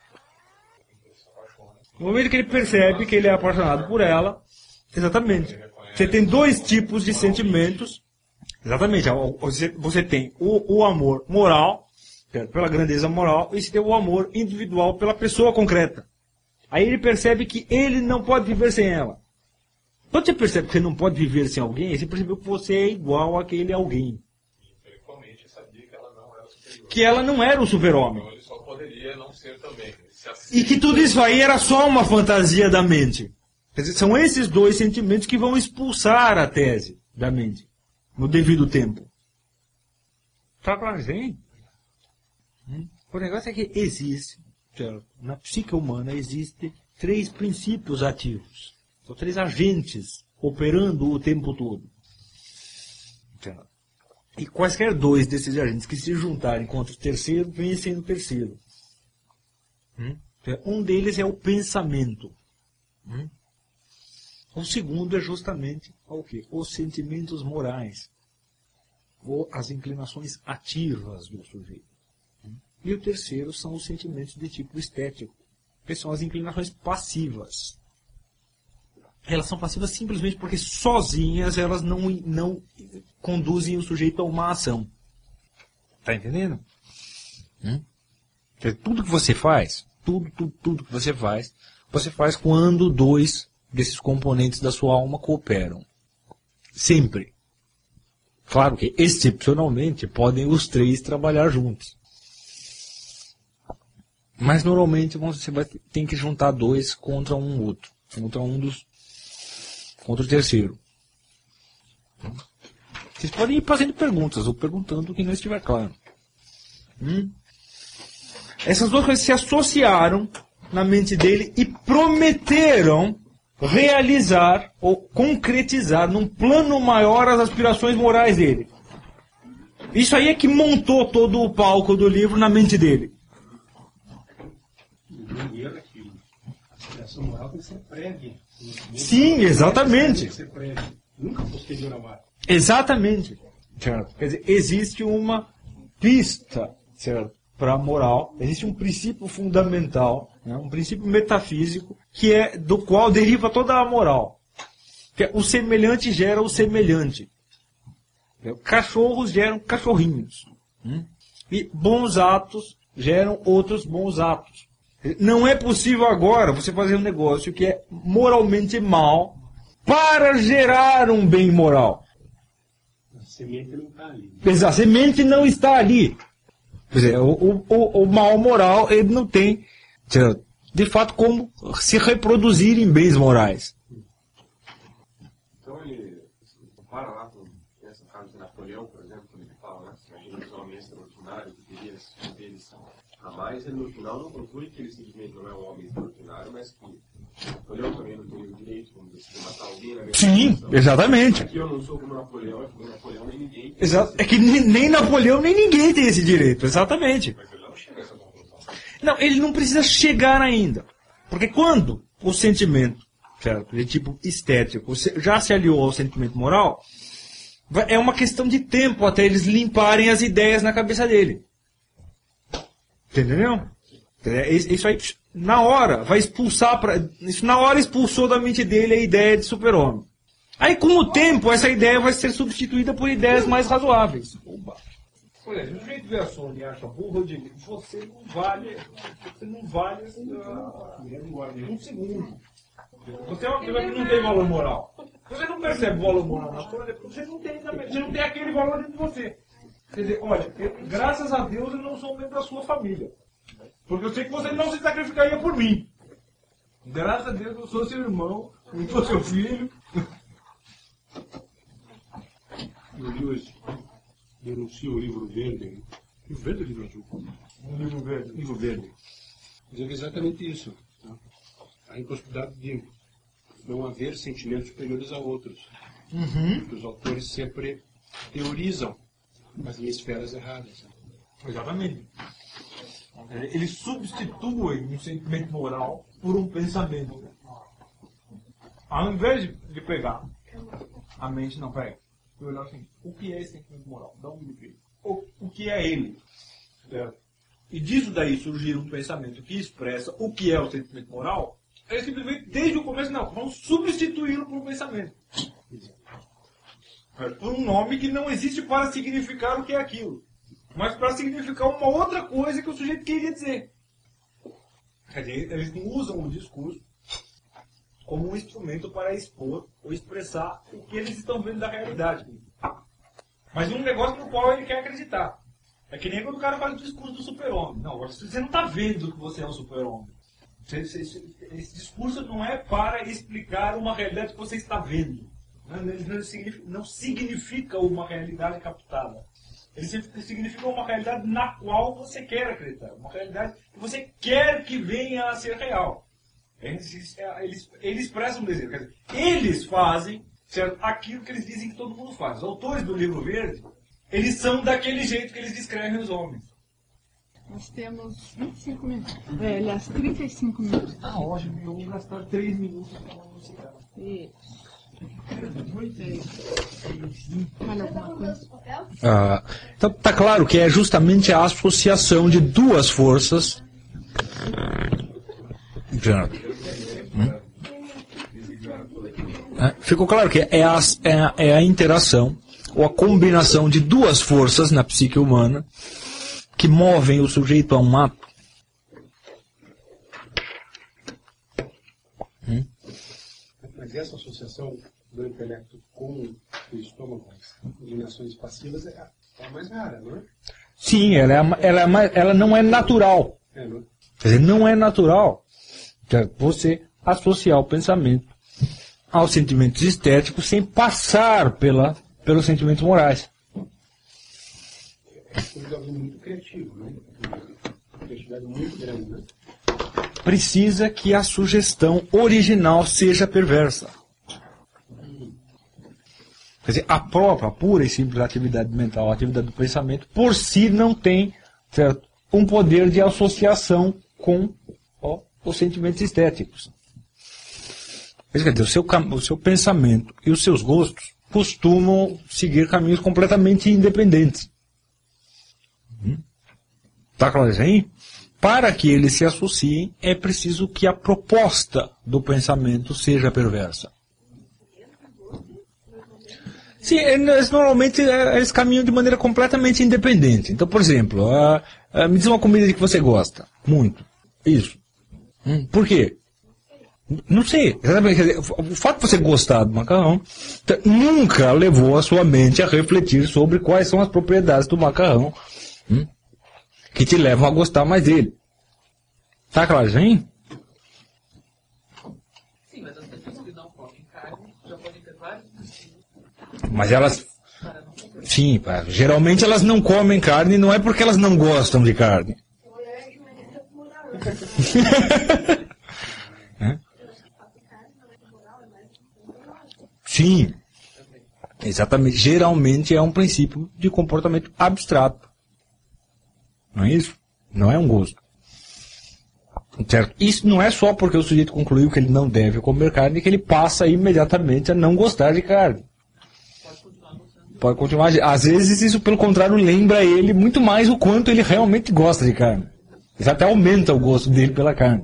No momento que ele percebe que ele é apaixonado por ela, exatamente. Você tem dois tipos de sentimentos. Exatamente. Você tem o, o amor moral, pela grandeza moral, e você tem o amor individual pela pessoa concreta. Aí ele percebe que ele não pode viver sem ela. Quando você percebe que você não pode viver sem alguém, você percebeu que você é igual àquele alguém. Intelectualmente sabia que ela não era superior. Que ela não era o super-homem. Então ele só poderia não ser também. E que tudo isso aí era só uma fantasia da mente. Quer dizer, são esses dois sentimentos que vão expulsar a tese da mente, no devido tempo. Tá claro, sim? O negócio é que existe, na psique humana, existem três princípios ativos. São três agentes operando o tempo todo. E quaisquer dois desses agentes que se juntarem contra o terceiro, vencem o terceiro. Um deles é o pensamento. O segundo é justamente o quê? Os sentimentos morais. Ou as inclinações ativas do sujeito. E o terceiro são os sentimentos de tipo estético, que são as inclinações passivas. Elas são passivas simplesmente porque sozinhas elas não, não conduzem o sujeito a uma ação. Está entendendo? Hum? Tudo que você faz, tudo, tudo, tudo que você faz, você faz quando dois desses componentes da sua alma cooperam. Sempre. Claro que, excepcionalmente, podem os três trabalhar juntos. Mas, normalmente, você vai, tem que juntar dois contra um outro. Contra um dos... Contra o terceiro. Vocês podem ir fazendo perguntas, ou perguntando o que não estiver claro. Hum? Essas duas coisas se associaram na mente dele e prometeram realizar ou concretizar num plano maior as aspirações morais dele. Isso aí é que montou todo o palco do livro na mente dele. E era aquilo. A aspiração moral tem que ser prévia. Sim, exatamente. Tem que ser prévia. Nunca posterior ao ato. Exatamente. Certo. Quer dizer, existe uma pista, certo, para a moral, existe um princípio fundamental, né, um princípio metafísico, que é do qual deriva toda a moral. Que é, o semelhante gera o semelhante. Cachorros geram cachorrinhos. Hum? E bons atos geram outros bons atos. Não é possível agora você fazer um negócio que é moralmente mal para gerar um bem moral. A semente não está ali. Exato, a semente não está ali. Quer dizer, o, o, o mal moral, ele não tem, de fato, como se reproduzir em bens morais. Então ele compara lá com essa frase de Napoleão, por exemplo, quando ele fala, né? Imagina os homens extraordinários que queria um deles a mais, ele no final não conclui que ele simplesmente não é um homem extraordinário, mas que Napoleão também não tem o direito, vamos dizer, de matar alguém na Sim, exatamente. Aqui eu não sou como Napoleão, é como Napoleão nem ninguém. Exato. É que nem Napoleão nem ninguém tem esse direito, exatamente. Mas ele não chega a essa conclusão. Não, ele não precisa chegar ainda. Porque quando o sentimento, certo, de tipo estético, já se aliou ao sentimento moral, é uma questão de tempo até eles limparem as ideias na cabeça dele. Entendeu? Isso aí, na hora, vai expulsar, pra, isso na hora expulsou da mente dele a ideia de super-homem. Aí, com o tempo, essa ideia vai ser substituída por ideias mais razoáveis. Oba. Olha, se o sujeito vê a Sônia e acha burro, eu digo, você não vale, você não vale uh, um segundo. Você é uma pessoa que não tem valor moral. Você não percebe o valor moral na Sônia, porque você não tem, você não tem aquele valor dentro de você. Quer dizer, olha, eu, graças a Deus eu não sou membro da sua família. Porque eu sei que você não se sacrificaria por mim. Graças a Deus eu sou seu irmão, eu sou seu filho. Eu li hoje, denuncio o livro verde. Livro verde ou livro azul? Um livro verde. Livro verde. Dizendo exatamente isso. Tá? A impossibilidade de não haver sentimentos superiores a outros. Uhum. Os autores sempre teorizam as esferas erradas. Exatamente. Eles substituem um sentimento moral por um pensamento. Ao invés de pegar a mente, não, pega. E olhar assim, o que é esse sentimento moral? Da onde ele veio? O, o que é ele? Certo? E disso daí surgir um pensamento que expressa o que é o sentimento moral, é simplesmente, desde o começo, não, vamos substituí-lo por um pensamento. Por um nome que não existe para significar o que é aquilo, mas para significar uma outra coisa que o sujeito queria dizer. Quer dizer, eles não usam o discurso como um instrumento para expor ou expressar o que eles estão vendo da realidade. Mas um negócio no qual ele quer acreditar. É que nem quando o cara faz o discurso do super-homem. Não, você não está vendo que você é um super-homem. Esse discurso não é para explicar uma realidade que você está vendo. Não significa, não significa uma realidade captada. Ele significa uma realidade na qual você quer acreditar, uma realidade que você quer que venha a ser real. Eles, eles, eles expressam um desejo. Quer dizer, eles fazem, certo, aquilo que eles dizem que todo mundo faz. Os autores do Livro Verde, eles são daquele jeito que eles descrevem os homens. Nós temos vinte e cinco minutos. É, aliás, trinta e cinco minutos. Ah, ótimo. Eu vou gastar três minutos para uma música. Isso. Olha alguma coisa. Ah, então, tá claro que é justamente a associação de duas forças. Hum? É, ficou claro que é a, é, a, é a interação ou a combinação de duas forças na psique humana que movem o sujeito a um ato. Hum? Mas essa associação do intelecto com o estômago, as inclinações passivas, é a, é a mais rara, não é? Sim, ela, é a, ela, é mais, ela não é natural. É, não? Quer dizer, não é natural você associar o pensamento aos sentimentos estéticos sem passar pela, pelos sentimentos morais. É algo muito criativo, né? Uma criatividade muito grande, né? Precisa que a sugestão original seja perversa. Quer dizer, a própria, a pura e simples atividade mental, a atividade do pensamento, por si não tem, certo, um poder de associação com ó, os sentimentos estéticos. Quer dizer, o seu, o seu pensamento e os seus gostos costumam seguir caminhos completamente independentes. Está claro isso aí? Para que eles se associem, é preciso que a proposta do pensamento seja perversa. Sim, eles, normalmente eles caminham de maneira completamente independente. Então, por exemplo, uh, uh, me diz uma comida que você gosta. Muito. Isso. Hum, por quê? Não sei. O fato de você gostar do macarrão nunca levou a sua mente a refletir sobre quais são as propriedades do macarrão hum, que te levam a gostar mais dele. Tá claro, hein? Sim, mas as pessoas que não comem carne já podem ter vários motivos. Mas elas... Sim, geralmente elas não comem carne, não é porque elas não gostam de carne. É? Sim, exatamente. Geralmente é um princípio de comportamento abstrato. Não é isso? Não é um gosto. Certo? Isso não é só porque o sujeito concluiu que ele não deve comer carne que ele passa imediatamente a não gostar de carne. Pode continuar. Às vezes isso, pelo contrário, lembra ele muito mais o quanto ele realmente gosta de carne. Isso até aumenta o gosto dele pela carne.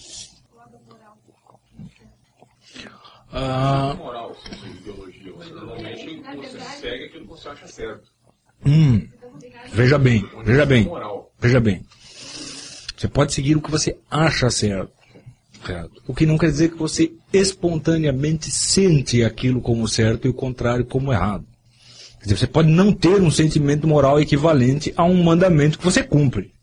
Ah, moral, sem ideologia. Você normalmente você segue aquilo que você acha certo. Hum, veja bem, veja bem, veja bem. Você pode seguir o que você acha certo, certo. O que não quer dizer que você espontaneamente sente aquilo como certo e o contrário como errado. Quer dizer, você pode não ter um sentimento moral equivalente a um mandamento que você cumpre.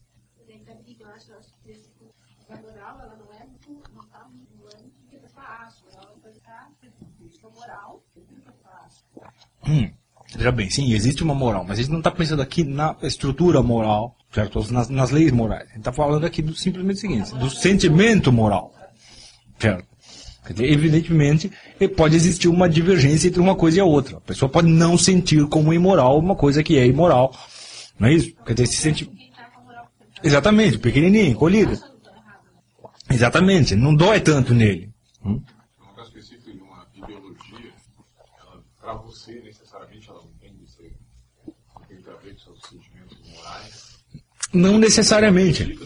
Hum, veja bem, sim, existe uma moral, mas a gente não está pensando aqui na estrutura moral, certo? Nas, nas leis morais. A gente está falando aqui do simplesmente o seguinte, do sentimento moral, certo? Quer dizer, evidentemente, pode existir uma divergência entre uma coisa e a outra. A pessoa pode não sentir como imoral uma coisa que é imoral, não é isso? Quer dizer, se sente... Exatamente, pequenininho, encolhido. Exatamente, não dói tanto nele. Hum? No caso específico de uma ideologia, para você, necessariamente, ela não tem que ser, não tem a ver com seus sentimentos morais? Não necessariamente.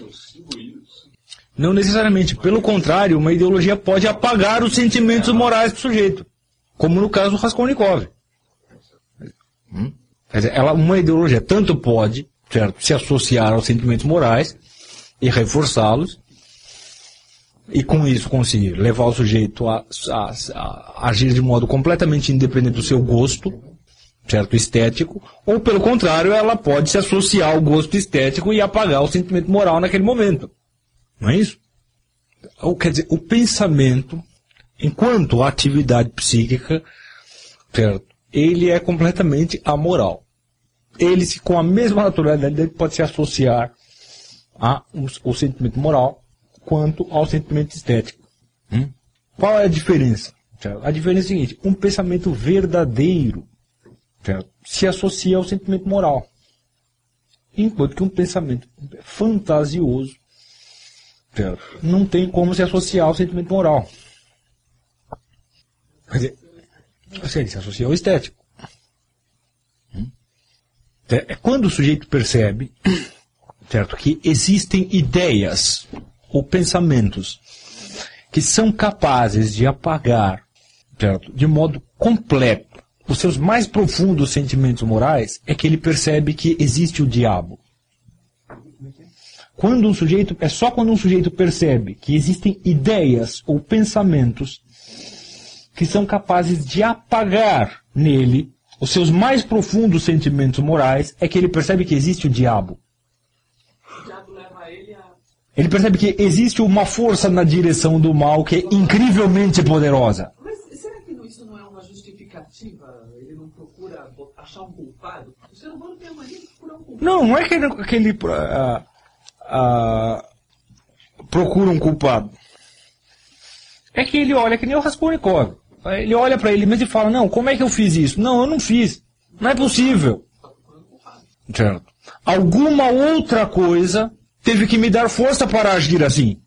Não necessariamente. Pelo contrário, uma ideologia pode apagar os sentimentos morais do sujeito. Como no caso do Raskolnikov. Hum? Quer dizer, ela, uma ideologia tanto pode, certo, se associar aos sentimentos morais e reforçá-los, e com isso conseguir levar o sujeito a, a, a agir de modo completamente independente do seu gosto, certo, estético, ou pelo contrário, ela pode se associar ao gosto estético e apagar o sentimento moral naquele momento. Não é isso? Ou, quer dizer, o pensamento, enquanto atividade psíquica, certo, ele é completamente amoral. ele, se com a mesma naturalidade dele, pode se associar ao sentimento moral quanto ao sentimento estético. Hum? Qual é a diferença? Certo? A diferença é a seguinte: um pensamento verdadeiro, certo, se associa ao sentimento moral, enquanto que um pensamento fantasioso, certo, não tem como se associar ao sentimento moral. Quer dizer, ele se associa ao estético. Hum? É quando o sujeito percebe, certo, que existem ideias ou pensamentos que são capazes de apagar, certo, de modo completo os seus mais profundos sentimentos morais, é que ele percebe que existe o diabo. Quando um sujeito, é só quando um sujeito percebe que existem ideias ou pensamentos que são capazes de apagar nele os seus mais profundos sentimentos morais, é que ele percebe que existe o diabo. O diabo leva ele a... Ele percebe que existe uma força na direção do mal que é incrivelmente poderosa. Mas será que isso não é uma justificativa? Ele não procura achar um culpado? O ser humano tem a mania de procurar um culpado. Não, não é que ele, que ele uh, uh, procura um culpado. É que ele olha que nem o Raskolnikov. Ele olha para ele mesmo e fala: não, como é que eu fiz isso? Não, eu não fiz. Não é possível. Certo. Alguma outra coisa teve que me dar força para agir assim.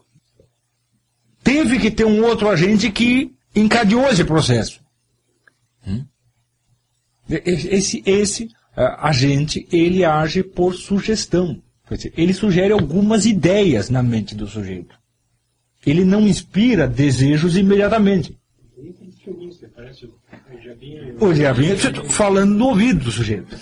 Teve que ter um outro agente que encadeou esse processo. Hum? Esse, esse uh, agente, ele age por sugestão. Quer dizer, ele sugere algumas ideias na mente do sujeito. Ele não inspira desejos imediatamente. O diabinho falando no ouvido do sujeito.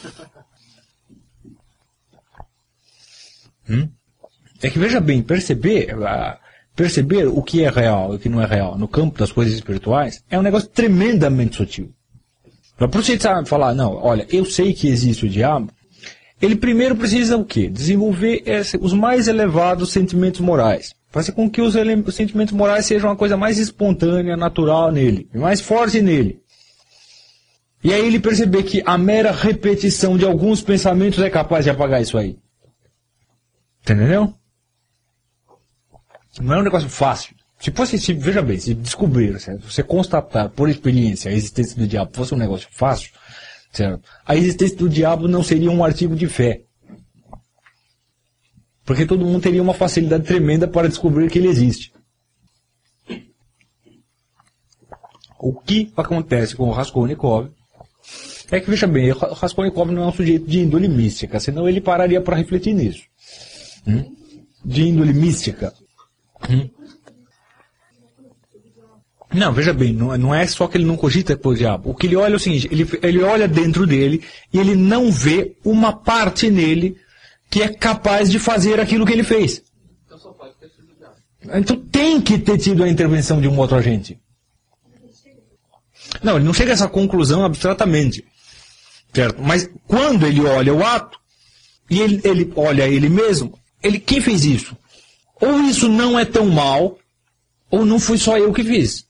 Hum? É que, veja bem, perceber, uh, perceber o que é real e o que não é real no campo das coisas espirituais é um negócio tremendamente sutil. Para o sujeito falar: não, olha, eu sei que existe o diabo, ele primeiro precisa o quê? Desenvolver esse, os mais elevados sentimentos morais. Fazer com que os, os sentimentos morais sejam uma coisa mais espontânea, natural nele, mais forte nele. E aí ele perceber que a mera repetição de alguns pensamentos é capaz de apagar isso aí. Entendeu? Não é um negócio fácil. Se fosse, se, veja bem, se descobrir, certo? Você constatar por experiência a existência do diabo fosse um negócio fácil, certo? A existência do diabo não seria um artigo de fé. Porque todo mundo teria uma facilidade tremenda para descobrir que ele existe. O que acontece com o Raskolnikov é que, veja bem, o Raskolnikov não é um sujeito de índole mística, senão ele pararia para refletir nisso. Hum? De índole mística. Hum? Não, veja bem, não, não é só que ele não cogita por diabo. O que ele olha é o seguinte: ele, ele olha dentro dele e ele não vê uma parte nele que é capaz de fazer aquilo que ele fez. Então só pode ter sido o diabo. Então tem que ter tido a intervenção de um outro agente. Não, ele não chega a essa conclusão abstratamente. Certo? Mas quando ele olha o ato, e ele, ele olha ele mesmo, ele, quem fez isso? Ou isso não é tão mal, ou não fui só eu que fiz.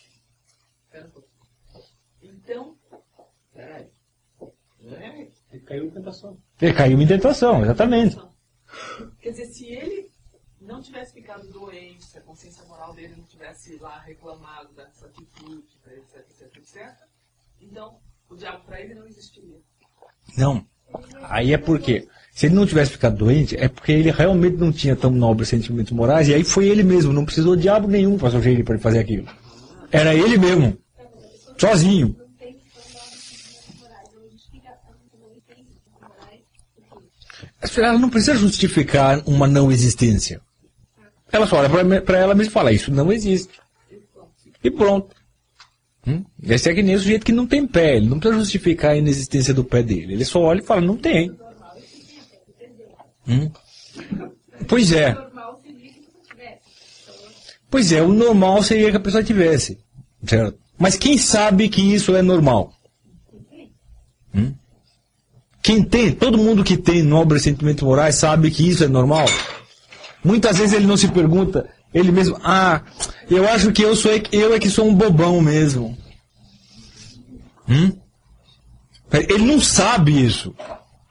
Então, peraí. Ele caiu em tentação. Ele caiu em tentação, exatamente. Quer dizer, se ele não tivesse ficado doente, se a consciência moral dele não tivesse lá reclamado dessa atitude, etc, etc, etc, então o diabo para ele não existiria. Não. Aí é porque, se ele não tivesse ficado doente, é porque ele realmente não tinha tão nobres sentimentos morais, e aí foi ele mesmo, não precisou de diabo nenhum para sugerir ele para fazer aquilo. Era ele mesmo. Sozinho. Ela não precisa justificar uma não existência. Ela só olha para ela mesma e fala: isso não existe. E pronto. Hum? Esse é que nem o sujeito que não tem pé. Ele não precisa justificar a inexistência do pé dele. Ele só olha e fala: não tem. Hum? Pois é. Pois é, o normal seria que a pessoa tivesse. Certo? Mas quem sabe que isso é normal? Hum? Quem tem, todo mundo que tem nobres sentimentos morais sabe que isso é normal. Muitas vezes ele não se pergunta, ele mesmo: ah, eu acho que eu, sou, eu é que sou um bobão mesmo. Hum? Ele não sabe isso.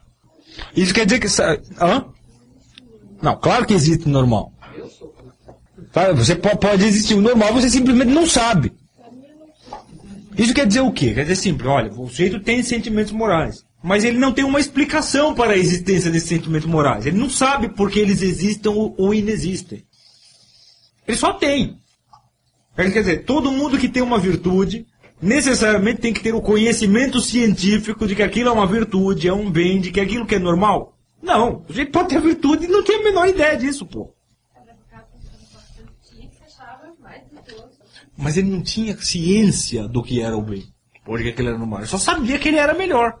Isso quer dizer que... Hã? Não, claro que existe o normal. Você pode existir o normal, você simplesmente não sabe. Isso quer dizer o quê? Quer dizer simples, olha, o sujeito tem sentimentos morais, mas ele não tem uma explicação para a existência desses sentimentos morais. Ele não sabe por que eles existem ou inexistem. Ele só tem. Quer dizer, todo mundo que tem uma virtude, necessariamente tem que ter o conhecimento científico de que aquilo é uma virtude, é um bem, de que aquilo que é normal. Não, o sujeito pode ter virtude e não tem a menor ideia disso, pô. Mas ele não tinha ciência do que era o bem. Ou de que aquele era normal. Ele só sabia que ele era melhor.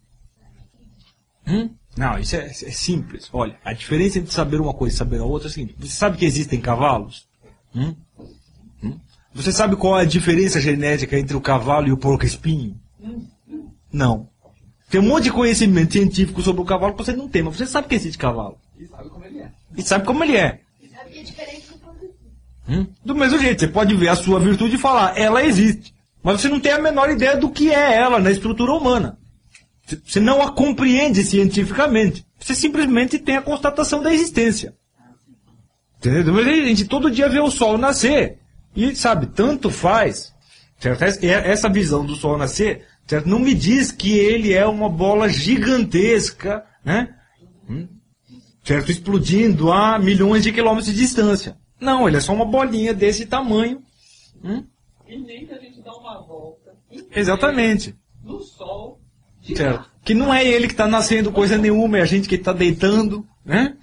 Hum? Não, isso é, é simples. Olha, a diferença entre saber uma coisa e saber a outra é a seguinte. Você sabe que existem cavalos? Hum? Hum? Você sabe qual é a diferença genética entre o cavalo e o porco-espinho? Não. Tem um monte de conhecimento científico sobre o cavalo que você não tem, mas você sabe que existe cavalo. E sabe como ele é. E sabe como ele é. E sabe que é diferente do porco-espinho. Hum? Do mesmo jeito, você pode ver a sua virtude e falar, ela existe. Mas você não tem a menor ideia do que é ela na estrutura humana. Você não a compreende cientificamente. Você simplesmente tem a constatação da existência. Entendeu? A gente todo dia vê o sol nascer. E, sabe, tanto faz. Certo? Essa visão do sol nascer, certo? Não me diz que ele é uma bola gigantesca, né? Hum? Certo? Explodindo a milhões de quilômetros de distância. Não, ele é só uma bolinha desse tamanho. Hum? E nem que a gente dá uma volta. Exatamente. No sol. Certo. Que não é ele que está nascendo coisa nenhuma, é a gente que está deitando, né?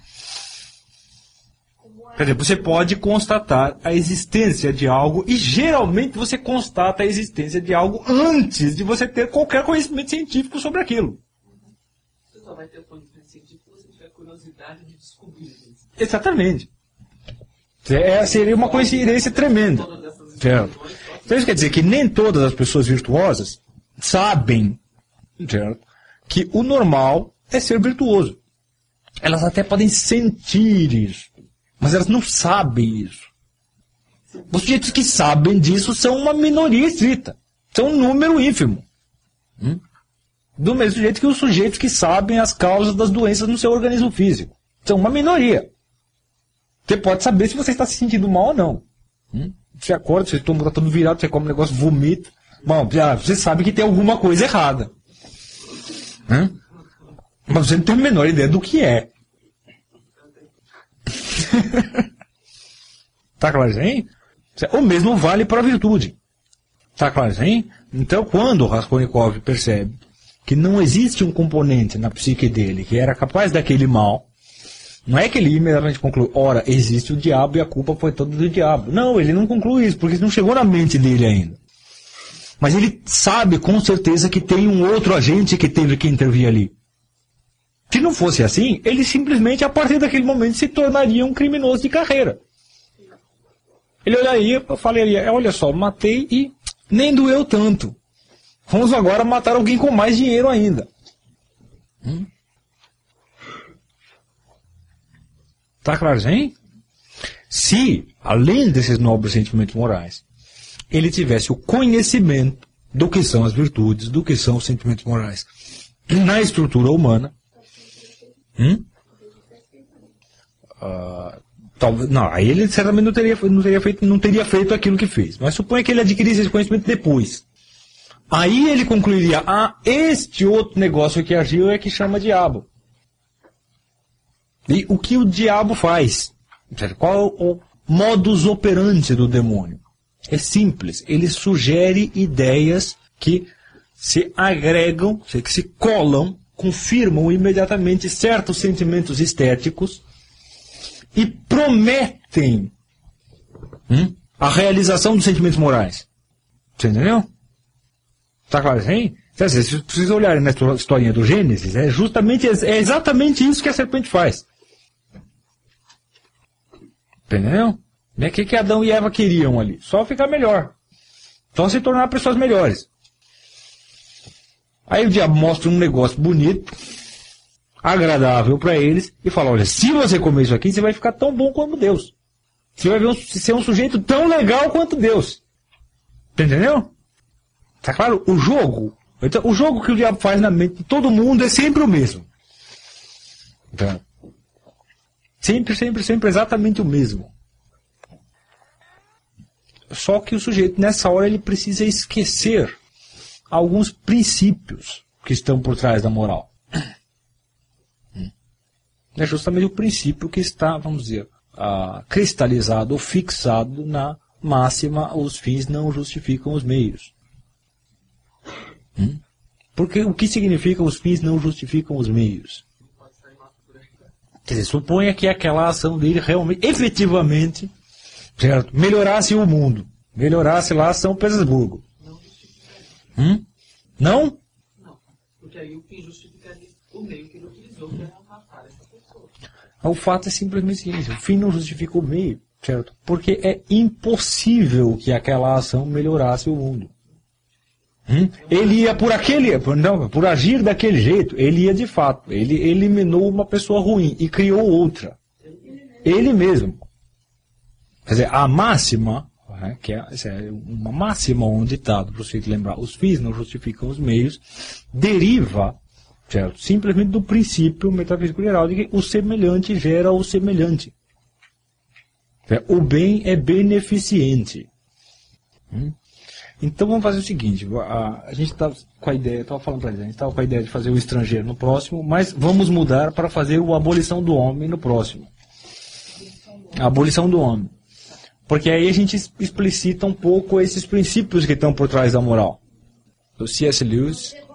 Quer dizer, você pode constatar a existência de algo e geralmente você constata a existência de algo antes de você ter qualquer conhecimento científico sobre aquilo. Você só vai ter conhecimento científico se você tiver curiosidade de descobrir isso. Exatamente. É, seria uma coincidência tremenda. Certo. Então isso quer dizer que nem todas as pessoas virtuosas sabem, certo, que o normal é ser virtuoso. Elas até podem sentir isso, mas elas não sabem isso. Os sujeitos que sabem disso são uma minoria estrita. São um número ínfimo. Hum? Do mesmo jeito que os sujeitos que sabem as causas das doenças no seu organismo físico. São uma minoria. Você pode saber se você está se sentindo mal ou não. Hum? Você acorda, você toma, está todo virado, você come um negócio, vomita. Bom, já, você sabe que tem alguma coisa errada. Hum? Mas você não tem a menor ideia do que é. Tá claro assim? O mesmo vale para a virtude. Tá claro assim? Então, quando o Raskolnikov percebe que não existe um componente na psique dele que era capaz daquele mal, não é que ele imediatamente conclui, ora, existe o diabo e a culpa foi toda do diabo. Não, ele não conclui isso, porque isso não chegou na mente dele ainda. Mas ele sabe com certeza que tem um outro agente que teve que intervir ali. Se não fosse assim, ele simplesmente, a partir daquele momento, se tornaria um criminoso de carreira. Ele olharia e falaria, olha só, matei e nem doeu tanto. Vamos agora matar alguém com mais dinheiro ainda. Hum? Tá claro, hein? Se, além desses nobres sentimentos morais, ele tivesse o conhecimento do que são as virtudes, do que são os sentimentos morais na estrutura humana, hum? uh, talvez, não, aí ele certamente não teria, não, teria feito, não teria feito aquilo que fez. Mas suponha que ele adquirisse esse conhecimento depois. Aí ele concluiria, ah, este outro negócio que agiu é que chama diabo. E o que o diabo faz? Qual é o modus operandi do demônio? É simples, ele sugere ideias que se agregam, que se colam, confirmam imediatamente certos sentimentos estéticos e prometem hum, a realização dos sentimentos morais. Você entendeu? Está claro assim? Se vocês olharem na historinha do Gênesis, é, justamente, é exatamente isso que a serpente faz. Entendeu? O que, que Adão e Eva queriam ali? Só ficar melhor. Só se tornar pessoas melhores. Aí o diabo mostra um negócio bonito, agradável para eles, e fala, olha, se você comer isso aqui, você vai ficar tão bom como Deus. Você vai ver um, ser um sujeito tão legal quanto Deus. Entendeu? Tá claro? O jogo, então, o jogo que o diabo faz na mente de todo mundo é sempre o mesmo. Então, sempre, sempre, sempre exatamente o mesmo. Só que o sujeito, nessa hora, ele precisa esquecer alguns princípios que estão por trás da moral. É justamente o princípio que está, vamos dizer, ah, cristalizado ou fixado na máxima: os fins não justificam os meios. Hum? Porque o que significa os fins não justificam os meios? Quer dizer, suponha que aquela ação dele realmente, efetivamente, certo, melhorasse o mundo, melhorasse lá São Petersburgo. Hum? Não? Não, porque aí o fim justificaria o meio que ele utilizou para matar essa pessoa. O fato é simplesmente isso: o fim não justifica o meio, certo? Porque é impossível que aquela ação melhorasse o mundo. Hum? Ele ia por aquele, não, por agir daquele jeito, ele ia de fato, ele eliminou uma pessoa ruim e criou outra. Ele mesmo. Quer dizer, a máxima, né, que é, é uma máxima, um ditado, para você lembrar: os fins não justificam os meios, deriva, certo, simplesmente do princípio metafísico geral de que o semelhante gera o semelhante. O bem é beneficente. Hum? Então vamos fazer o seguinte: a, a gente está com a ideia, estava falando para eles, a gente estava com a ideia de fazer o estrangeiro no próximo, mas vamos mudar para fazer a abolição do homem no próximo. A abolição do homem. Porque aí a gente explicita um pouco esses princípios que estão por trás da moral. O C S Lewis